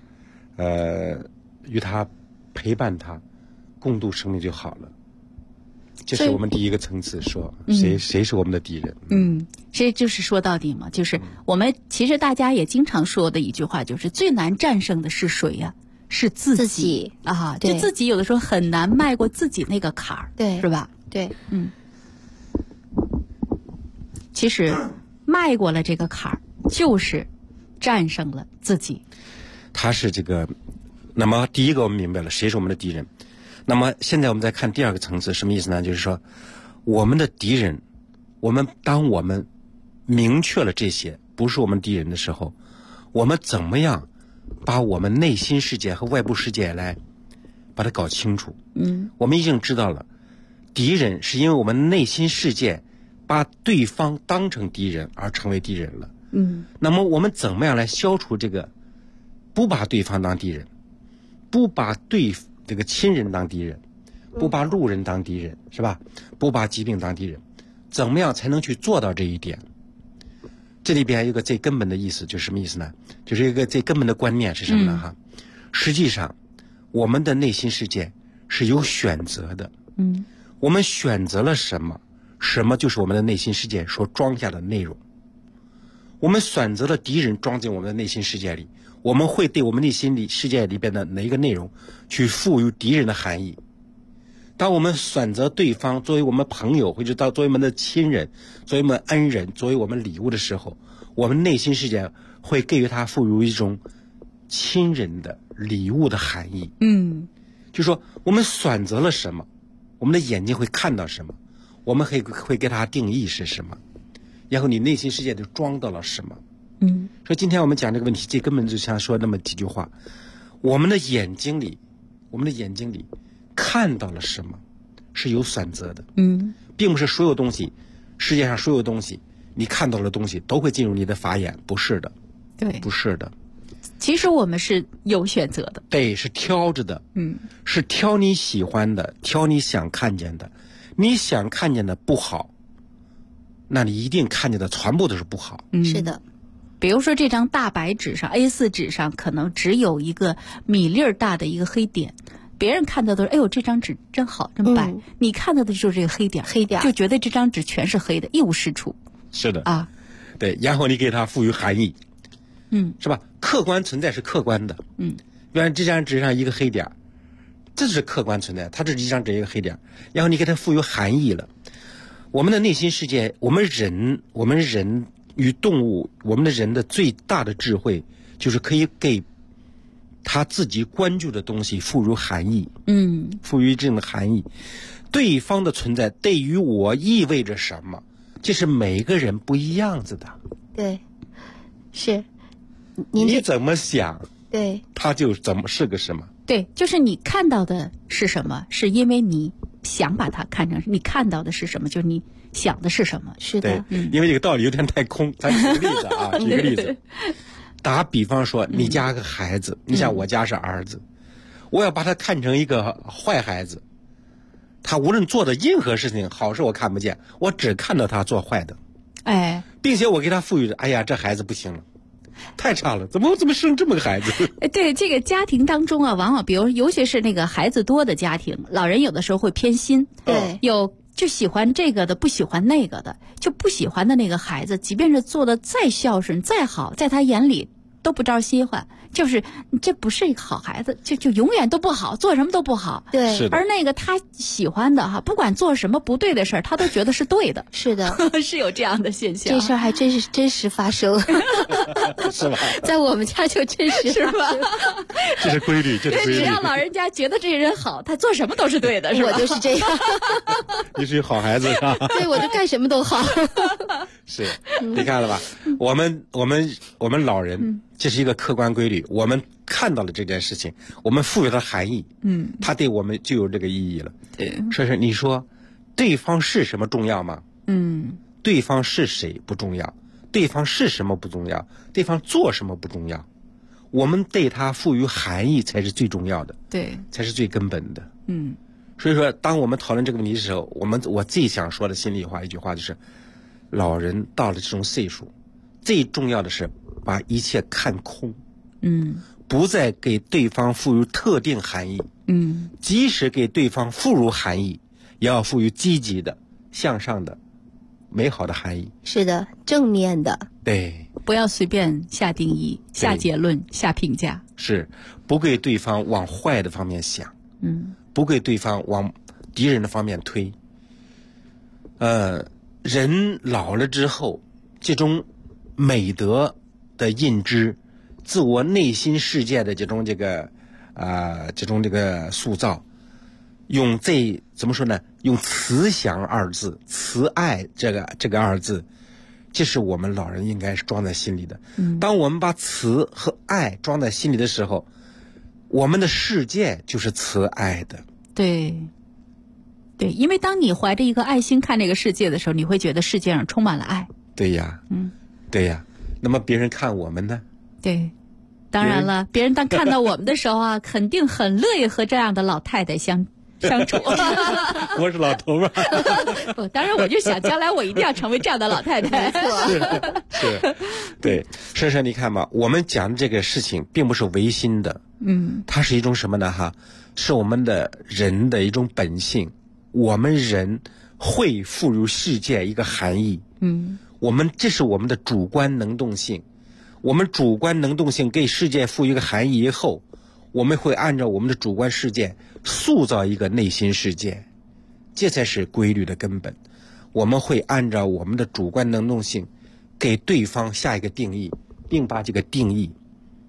L: 与他陪伴他，共度生命就好了。这是我们第一个层次说谁是我们的敌人。
H: 这就是说到底嘛，就是我们其实大家也经常说的一句话，就是最难战胜的是谁呀？是自己就自己有的时候很难迈过自己那个坎儿，
M: 对，
H: 是吧？
M: 对，
H: 其实迈过了这个坎儿，就是战胜了自己。
L: 他是那么第一个我们明白了谁是我们的敌人。那么现在我们再看第二个层次，什么意思呢？就是说我们的敌人，当我们明确了这些不是我们敌人的时候，我们怎么样把我们内心世界和外部世界来把它搞清楚？我们已经知道了，敌人是因为我们内心世界把对方当成敌人而成为敌人了。那么我们怎么样来消除不把对方当敌人，不把这个亲人当敌人，不把路人当敌人，是吧？不把疾病当敌人，怎么样才能去做到这一点？这里边有个最根本的意思，就是什么意思呢？就是一个最根本的观念是什么呢？实际上我们的内心世界是有选择的。我们选择了什么，什么就是我们的内心世界所装下的内容。我们选择了敌人装进我们的内心世界里，我们会对我们内心世界里边的哪一个内容去赋予敌人的含义。当我们选择对方作为我们朋友，或者作为我们的亲人，作为我们恩人，作为我们礼物的时候，我们内心世界会给予他赋予一种亲人的礼物的含义。就说我们选择了什么，我们的眼睛会看到什么，我们会给它定义是什么，然后你内心世界就装到了什么。说今天我们讲这个问题，最根本就想说那么几句话：我们的眼睛里看到了什么，是有选择的。并不是所有东西，世界上所有东西，你看到的东西都会进入你的法眼，不是的。
H: 对，
L: 不是的。
H: 其实我们是有选择的。
L: 对，是挑着的。是挑你喜欢的，挑你想看见的。你想看见的不好，那你一定看见的全部都是不好。
M: 是的。
H: 比如说这张大白纸上 A4 纸上可能只有一个米粒儿大的一个黑点，别人看到都是哎呦这张纸真好真白，你看到的就是这个黑点，就觉得这张纸全是黑的，一无是处。
L: 是的啊，对，然后你给它赋予含义，是吧？客观存在是客观的，比方这张纸上一个黑点，这是客观存在，它这是一张纸一个黑点，然后你给它赋予含义了。我们的内心世界，我们人与动物，我们的人的最大的智慧，就是可以给他自己关注的东西赋予含义。赋予这种含义。对方的存在对于我意味着什么，这是每个人不一样子的。
M: 对，是。
L: 你怎么想，
M: 对，
L: 他就怎么是个什么。
H: 对，就是你看到的是什么，是因为你想把它看成你看到的是什么，就是你想的是什么。
M: 是的。
L: 对，因为这个道理有点太空。咱举个例子啊，举个例子。打比方说，你家个孩子，你像我家是儿子，我要把他看成一个坏孩子，他无论做的任何事情，好事我看不见，我只看到他做坏的。并且我给他赋予哎呀，这孩子不行了，太差了，怎么生这么个孩子？
H: 对，这个家庭当中啊，往往比如尤其是那个孩子多的家庭，老人有的时候会偏心。
M: 对，
H: 有就喜欢这个的，不喜欢那个的，就不喜欢的那个孩子，即便是做的再孝顺再好，在他眼里都不招稀罕，就是这不是一个好孩子，就永远都不好，做什么都不好。
M: 对，
H: 而那个他喜欢的哈，不管做什么不对的事儿，他都觉得是对的。
M: 是的，
H: 是有这样的现象。
M: 这事儿还真是真实发生，
L: 是吧？
M: 在我们家就真实
H: 是吧？
L: 这是规律，这是规律。
H: 只要老人家觉得这个人好，他做什么都是对的，是吧？
M: 我就是这样。
L: 你是一个好孩子，是吧？
M: 对，我就干什么都好。
L: 是，你看了吧？我们老人。这是一个客观规律，我们看到了这件事情，我们赋予它含义，它对我们就有这个意义了。
H: 对，
L: 所以说你说对方是什么重要吗？对方是谁不重要，对方是什么不重要，对方做什么不重要，我们对他赋予含义才是最重要的，
H: 对，
L: 才是最根本的。所以说当我们讨论这个问题的时候，我最想说的心里话一句话就是，老人到了这种岁数，最重要的是把一切看空，不再给对方赋予特定含义，即使给对方赋予含义，也要赋予积极的、向上的、美好的含义。
M: 是的，正面的。
L: 对，
H: 不要随便下定义、下结论、下评价。
L: 是，不给对方往坏的方面想，不给对方往敌人的方面推。人老了之后，这种美德的认知，自我内心世界的这种塑造，用怎么说呢？用慈祥二字、慈爱这个二字，这是我们老人应该是装在心里的。当我们把慈和爱装在心里的时候，我们的世界就是慈爱的。
H: 对，因为当你怀着一个爱心看这个世界的时候，你会觉得世界上充满了爱。
L: 对呀，对呀。那么别人看我们呢？
H: 对，当然了，别人当看到我们的时候啊，肯定很乐意和这样的老太太相处。
L: 我是老头吧？
H: 当然，我就想将来我一定要成为这样的老太太。
L: 是，对。珊珊，你看吧，我们讲这个事情并不是违心的，它是一种什么呢？是我们的人的一种本性，我们人会赋予世界一个含义，这是我们的主观能动性。我们主观能动性给世界赋予一个含义以后，我们会按照我们的主观世界塑造一个内心世界，这才是规律的根本。我们会按照我们的主观能动性给对方下一个定义，并把这个定义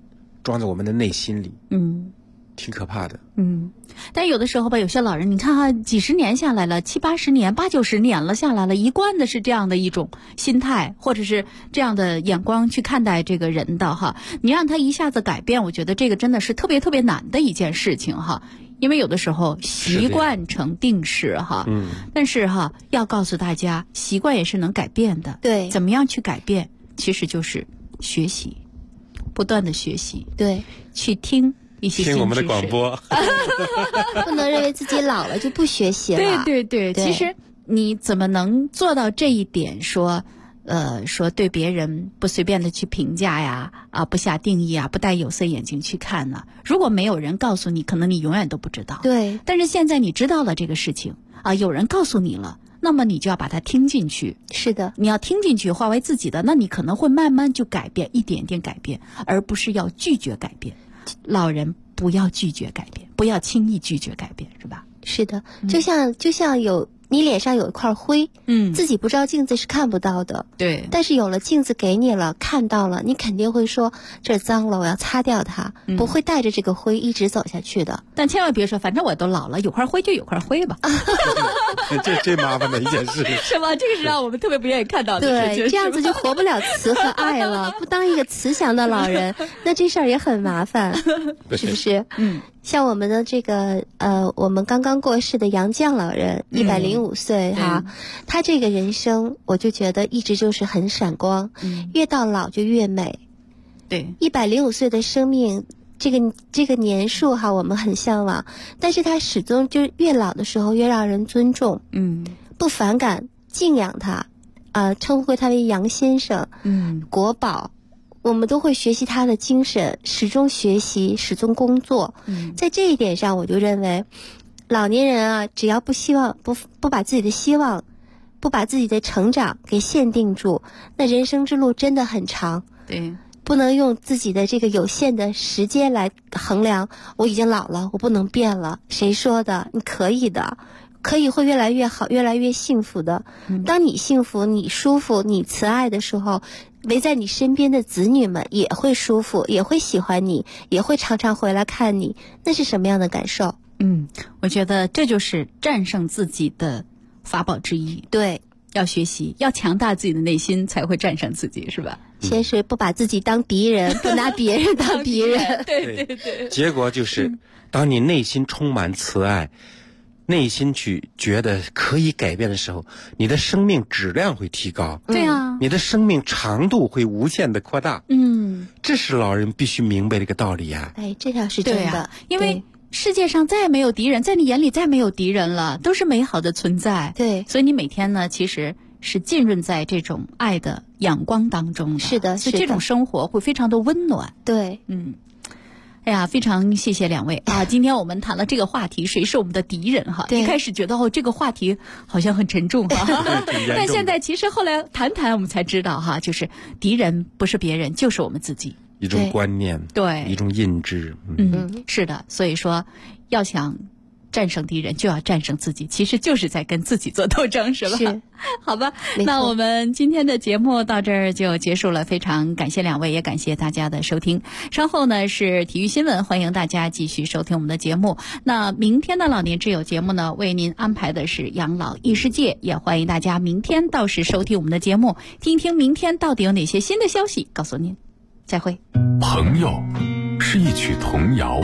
L: 装在我们的内心里，挺可怕的。
H: 但有的时候吧，有些老人，你看哈，几十年下来了，70、80年、80、90年了下来了，一贯的是这样的一种心态，或者是这样的眼光去看待这个人的哈。你让他一下子改变，我觉得这个真的是特别特别难的一件事情哈。因为有的时候习惯成定式哈，但是哈，要告诉大家，习惯也是能改变的。
M: 对，
H: 怎么样去改变？其实就是学习，不断的学习，
M: 对，
H: 去听一些新知识，
L: 听我们的广播，
M: 不能认为自己老了就不学习了。
H: 对，其实你怎么能做到这一点？说对别人不随便的去评价呀，不下定义啊，不戴有色眼镜去看呢？如果没有人告诉你，可能你永远都不知道。
M: 对，
H: 但是现在你知道了这个事情有人告诉你了，那么你就要把它听进去。
M: 是的，
H: 你要听进去，化为自己的，那你可能会慢慢就改变，一点点改变，而不是要拒绝改变。老人不要拒绝改变，不要轻易拒绝改变，是吧？
M: 是的，就像你脸上有一块灰，自己不照镜子是看不到的，
H: 对。
M: 但是有了镜子给你了，看到了，你肯定会说这脏了，我要擦掉它，不会带着这个灰一直走下去的。
H: 但千万别说，反正我都老了，有块灰就有块灰吧。
L: 这最麻烦的一件事，
H: 是吧？这个是让我们特别不愿意看到的事情。
M: 对，这样子就活不了慈和爱了。不当一个慈祥的老人，那这事儿也很麻烦，是不是？像我们的这个我们刚刚过世的杨绛老人，105岁哈，他这个人生我就觉得一直就是很闪光，越到老就越美。
H: 对
M: ，105岁的生命，这个年数哈，我们很向往，但是他始终就越老的时候越让人尊重，不反感，敬仰他，称呼他为杨先生，国宝。我们都会学习他的精神，始终学习，始终工作。在这一点上，我就认为，老年人只要不把自己的希望，不把自己的成长给限定住，那人生之路真的很长。
H: 对，
M: 不能用自己的这个有限的时间来衡量。我已经老了，我不能变了。谁说的？你可以的。可以会越来越好，越来越幸福的。当你幸福，你舒服，你慈爱的时候，围在你身边的子女们也会舒服，也会喜欢你，也会常常回来看你。那是什么样的感受？
H: 我觉得这就是战胜自己的法宝之一。
M: 对，
H: 要学习，要强大自己的内心，才会战胜自己，是吧？
M: 先是不把自己当敌人，不拿别人当敌人。
H: 对。
L: 结果就是，当你内心充满慈爱，内心去觉得可以改变的时候，你的生命质量会提高。
H: 对啊，
L: 你的生命长度会无限的扩大。这是老人必须明白的一个道理呀。
M: 这条是真的，
H: 因为世界上再没有敌人，在你眼里再没有敌人了，都是美好的存在。
M: 对，
H: 所以你每天呢，其实是浸润在这种爱的阳光当中的。
M: 是的，
H: 所以这种生活会非常的温暖。
M: 对，
H: 哎呀，非常谢谢两位今天我们谈了这个话题，谁是我们的敌人哈？一开始觉得这个话题好像很沉重哈，但现在其实后来谈谈我们才知道哈，就是敌人不是别人，就是我们自己。
L: 一种观念，
H: 对，
L: 一种认知。
H: 是的，所以说要想战胜敌人，就要战胜自己，其实就是在跟自己做斗争，是吧？
M: 是，
H: 好吧。那我们今天的节目到这儿就结束了，非常感谢两位，也感谢大家的收听。稍后呢是体育新闻，欢迎大家继续收听我们的节目。那明天的老年之友节目呢，为您安排的是养老异世界，也欢迎大家明天到时收听我们的节目，听一听明天到底有哪些新的消息，告诉您。再会。
A: 朋友是一曲童谣，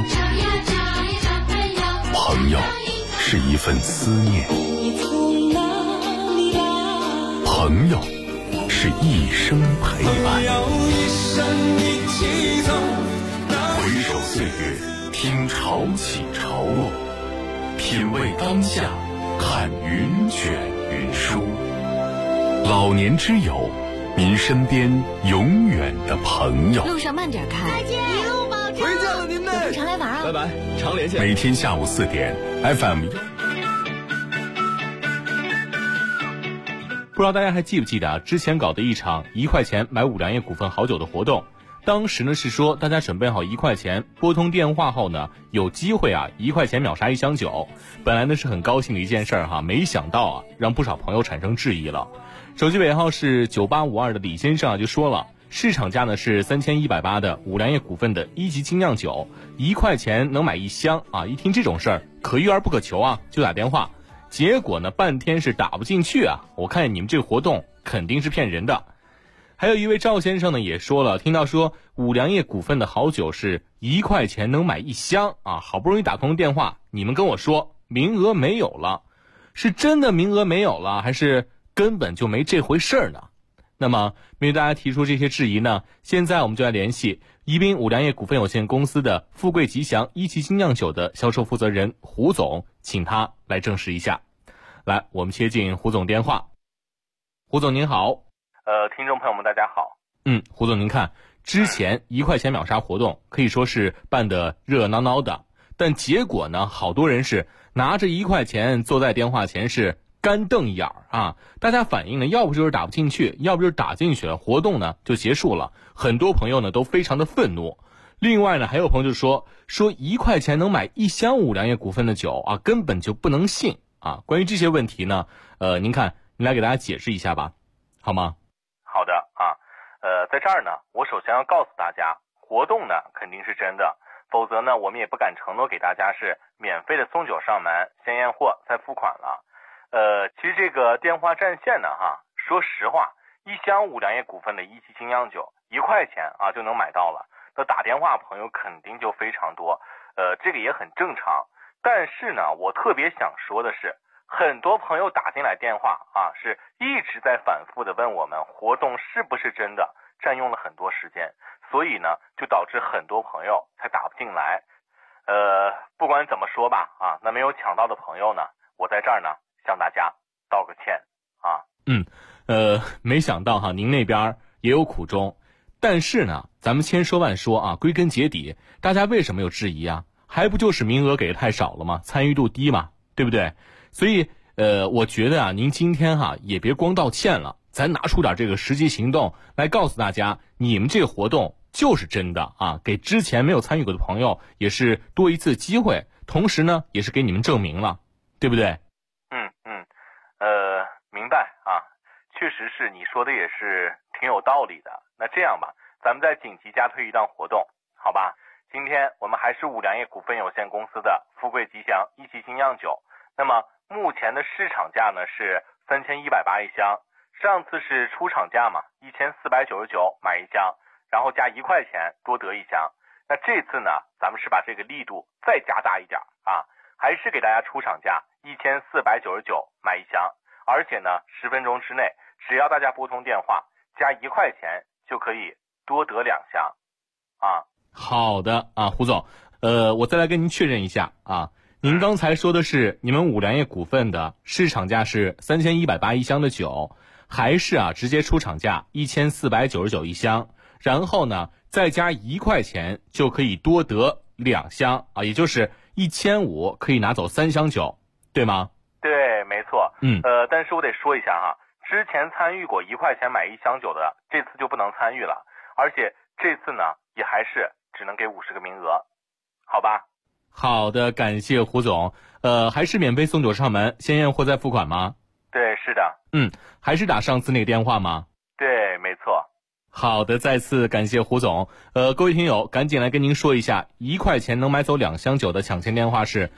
A: 朋友是一份思念，朋友是一生陪伴。回首岁月，听潮起潮落，品味当下，看云卷云舒。老年之友，您身边永远的朋友。
N: 路上慢点开，再见，一路保重。
C: 回见了您们，
N: 有空常来玩啊！
C: 拜拜，常联系。
A: 每天下午4点 FM。
O: 不知道大家还记不记得之前搞的一场1块钱买五粮液股份好酒的活动，当时呢是说大家准备好1块钱，拨通电话后呢有机会1块钱秒杀1箱酒。本来呢是很高兴的一件事儿没想到让不少朋友产生质疑了。手机尾号是9852的李先生就说了， 市场价呢是3180的五粮液股份的一级精酿酒，1块钱能买1箱啊！一听这种事儿，可遇而不可求啊，就打电话。结果呢，半天是打不进去啊！我看你们这个活动肯定是骗人的。还有一位赵先生呢也说了，听到说五粮液股份的好酒是1块钱能买1箱啊，好不容易打通电话，你们跟我说名额没有了，是真的名额没有了，还是根本就没这回事儿呢？那么面对大家提出这些质疑呢，现在我们就来联系宜宾五粮液股份有限公司的富贵吉祥一级精酿酒的销售负责人胡总，请他来证实一下。来，我们接进胡总电话。胡总您好。
P: 听众朋友们大家好。
O: 胡总您看，之前1块钱秒杀活动可以说是办得热热闹闹的，但结果呢，好多人是拿着1块钱坐在电话前是干瞪眼儿啊！大家反映呢，要不就是打不进去，要不就是打进去了，活动呢就结束了。很多朋友呢都非常的愤怒。另外呢，还有朋友就说1块钱能买1箱五粮液股份的酒啊，根本就不能信啊！关于这些问题呢，您看，您来给大家解释一下吧，好吗？
P: 好的啊，在这儿呢，我首先要告诉大家，活动呢肯定是真的，否则呢，我们也不敢承诺给大家是免费的送酒上门，先验货再付款了。其实这个电话占线呢，说实话，1箱五粮液股份的一级精酿酒1块钱啊就能买到了，那打电话朋友肯定就非常多，这个也很正常。但是呢，我特别想说的是，很多朋友打进来电话啊，是一直在反复的问我们活动是不是真的，占用了很多时间，所以呢，就导致很多朋友才打不进来。不管怎么说吧，啊，那没有抢到的朋友呢，我在这儿呢向大家道个歉啊。
O: 没想到您那边也有苦衷，但是呢，咱们千说万说啊，归根结底，大家为什么有质疑啊？还不就是名额给的太少了吗？参与度低嘛，对不对？所以我觉得您今天也别光道歉了，咱拿出点这个实际行动来告诉大家，你们这个活动就是真的啊，给之前没有参与过的朋友也是多一次机会，同时呢也是给你们证明了，对不对？
P: 明白啊，确实是你说的也是挺有道理的。那这样吧，咱们再紧急加推一档活动，好吧？今天我们还是五粮液股份有限公司的富贵吉祥一级精酿酒，那么目前的市场价呢是3180一箱，上次是出厂价嘛，1499买1箱，然后加1块钱多得1箱。那这次呢，咱们是把这个力度再加大一点啊，还是给大家出厂价1499买1箱，而且呢10分钟之内，只要大家拨通电话加1块钱就可以多得2箱啊。
O: 好的啊，胡总，我再来跟您确认一下啊，您刚才说的是你们五粮液股份的市场价是3180一箱的酒，还是直接出厂价1499一箱，然后呢再加1块钱就可以多得2箱啊，也就是1500可以拿走3箱酒，对吗？
P: 对，没错。但是我得说一下之前参与过1块钱买1箱酒的，这次就不能参与了，而且这次呢也还是只能给50个名额，好吧？
O: 好的，感谢胡总。还是免费送酒上门，先验货再付款吗？
P: 对，是的。
O: 还是打上次那个电话吗？
P: 对，没错。
O: 好的，再次感谢胡总。各位听友，赶紧来跟您说一下，1块钱能买走2箱酒的抢签电话是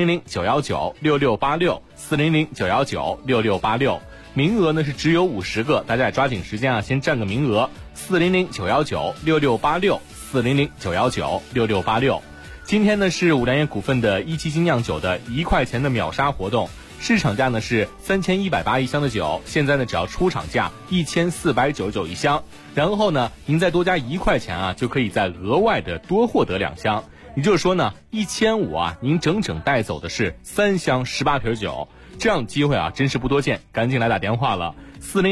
O: 400-919-6686，400-919-6686。名额呢是只有50个，大家也抓紧时间先占个名额。400-919-6686，400-919-6686。今天呢是五粮液股份的一期精酿酒的1块钱的秒杀活动，市场价呢是3180一箱的酒，现在呢只要出厂价1499一箱，然后呢您再多加1块钱就可以再额外的多获得2箱，也就是说呢1500您整整带走的是3箱18瓶酒，这样的机会真是不多见，赶紧来打电话了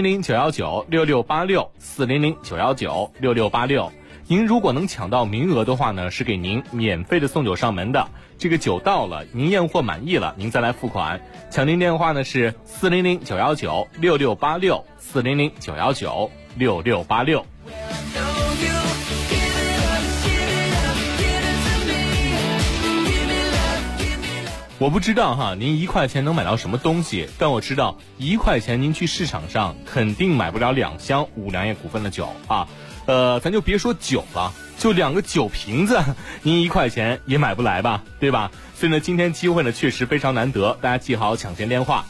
O: ，400-919-6686，400-919-6686。您如果能抢到名额的话呢，是给您免费的送酒上门的。这个酒到了，您验货满意了，您再来付款。抢订电话呢是400-919-6686，400-919-6686。我不知道您1块钱能买到什么东西，但我知道1块钱您去市场上肯定买不了2箱五粮液股份的酒啊。 咱就别说酒了，就2个酒瓶子，您1块钱也买不来吧，对吧？所以呢，今天机会呢确实非常难得，大家记好抢先电话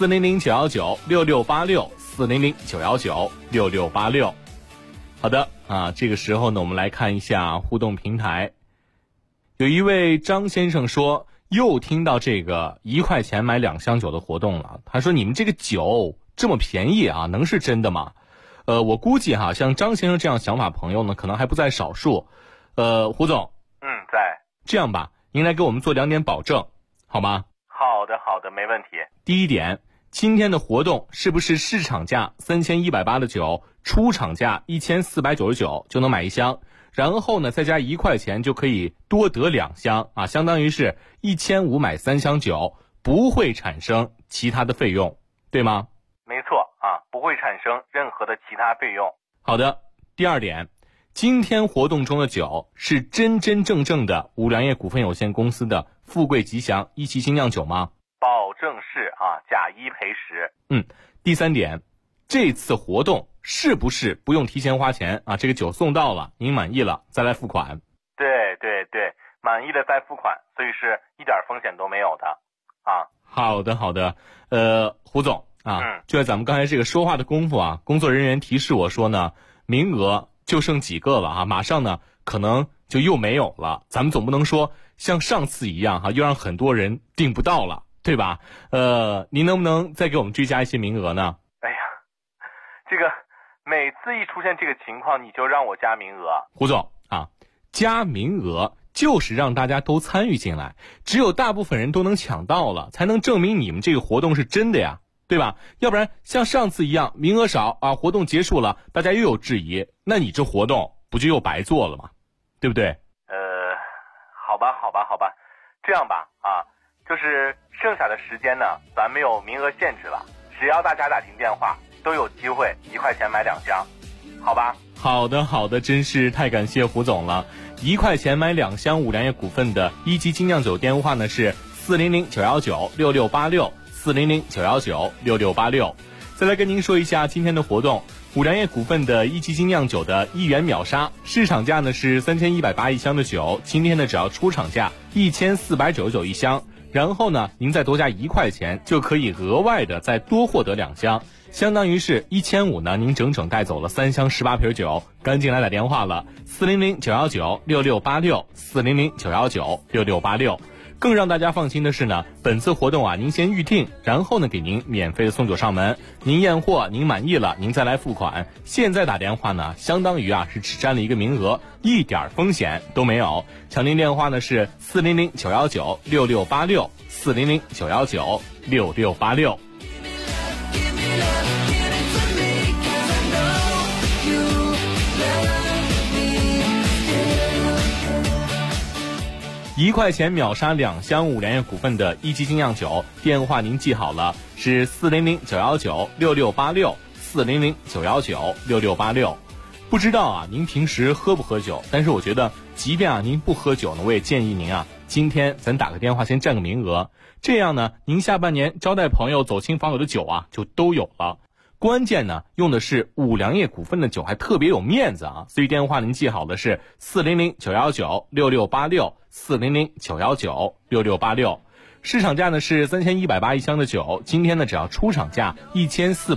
O: 400-919-6686，400-919-6686。好的啊，这个时候呢，我们来看一下互动平台。有一位张先生说，又听到这个1块钱买2箱酒的活动了。他说，你们这个酒这么便宜啊，能是真的吗？我估计哈，像张先生这样想法朋友呢，可能还不在少数。胡总，
P: 在。
O: 这样吧，您来给我们做2点保证，好吗？
P: 好的，没问题。
O: 第一点，今天的活动是不是市场价3180的酒，出厂价1499就能买1箱？然后呢，再加1块钱就可以多得2箱啊，相当于是1500买3箱酒，不会产生其他的费用，对吗？
P: 没错啊，不会产生任何的其他费用。
O: 好的，第2点，今天活动中的酒是真正的五粮液股份有限公司的富贵吉祥1期精酿酒吗？
P: 保证是啊，假1赔10。
O: 第3点，这次活动是不是不用提前花钱啊？这个酒送到了，您满意了再来付款。
P: 对，满意了再付款，所以是一点风险都没有的啊。
O: 好的，胡总啊，就在咱们刚才这个说话的功夫啊，工作人员提示我说呢，名额就剩几个了啊，马上呢可能就又没有了。咱们总不能说像上次一样哈，又让很多人订不到了，对吧？您能不能再给我们追加一些名额呢？
P: 哎呀，这个每次一出现这个情况，你就让我加名额。
O: 胡总啊，加名额就是让大家都参与进来，只有大部分人都能抢到了，才能证明你们这个活动是真的呀，对吧？要不然像上次一样，名额少啊，活动结束了，大家又有质疑，那你这活动不就又白做了吗？对不对？
P: 好吧，这样吧啊，就是剩下的时间呢，咱没有名额限制了，只要大家打进电话，都有机会1块钱买2箱，好吧？
O: 好的，真是太感谢胡总了。1块钱买2箱五粮液股份的1级精酿酒，电话呢是400-919-6686，400-919-6686。再来跟您说一下今天的活动，五粮液股份的1级精酿酒的1元秒杀，市场价呢是31801箱的酒，今天呢只要出厂价14991箱，然后呢您再多加1块钱就可以额外的再多获得2箱，相当于是1500呢，您整整带走了3箱18瓶酒。赶紧来打电话了，400-919-6686，400-919-6686。更让大家放心的是呢，本次活动啊，您先预定，然后呢给您免费的送酒上门，您验货您满意了，您再来付款。现在打电话呢，相当于啊是只占了一个名额，一点风险都没有。抢订电话呢是400-919-6686，400-919-6686。1块钱秒杀2箱五粮液股份的1级精酿酒，电话您记好了，是400-919-6686，400-919-6686。不知道啊，您平时喝不喝酒？但是我觉得，即便啊您不喝酒呢，我也建议您啊，今天咱打个电话先占个名额，这样呢，您下半年招待朋友、走亲访友的酒啊，就都有了。关键呢，用的是五粮液股份的酒，还特别有面子啊！所以电话您记好的是400-919-6686，400-919-6686。市场价呢是3180一箱的酒，今天呢只要出厂价1400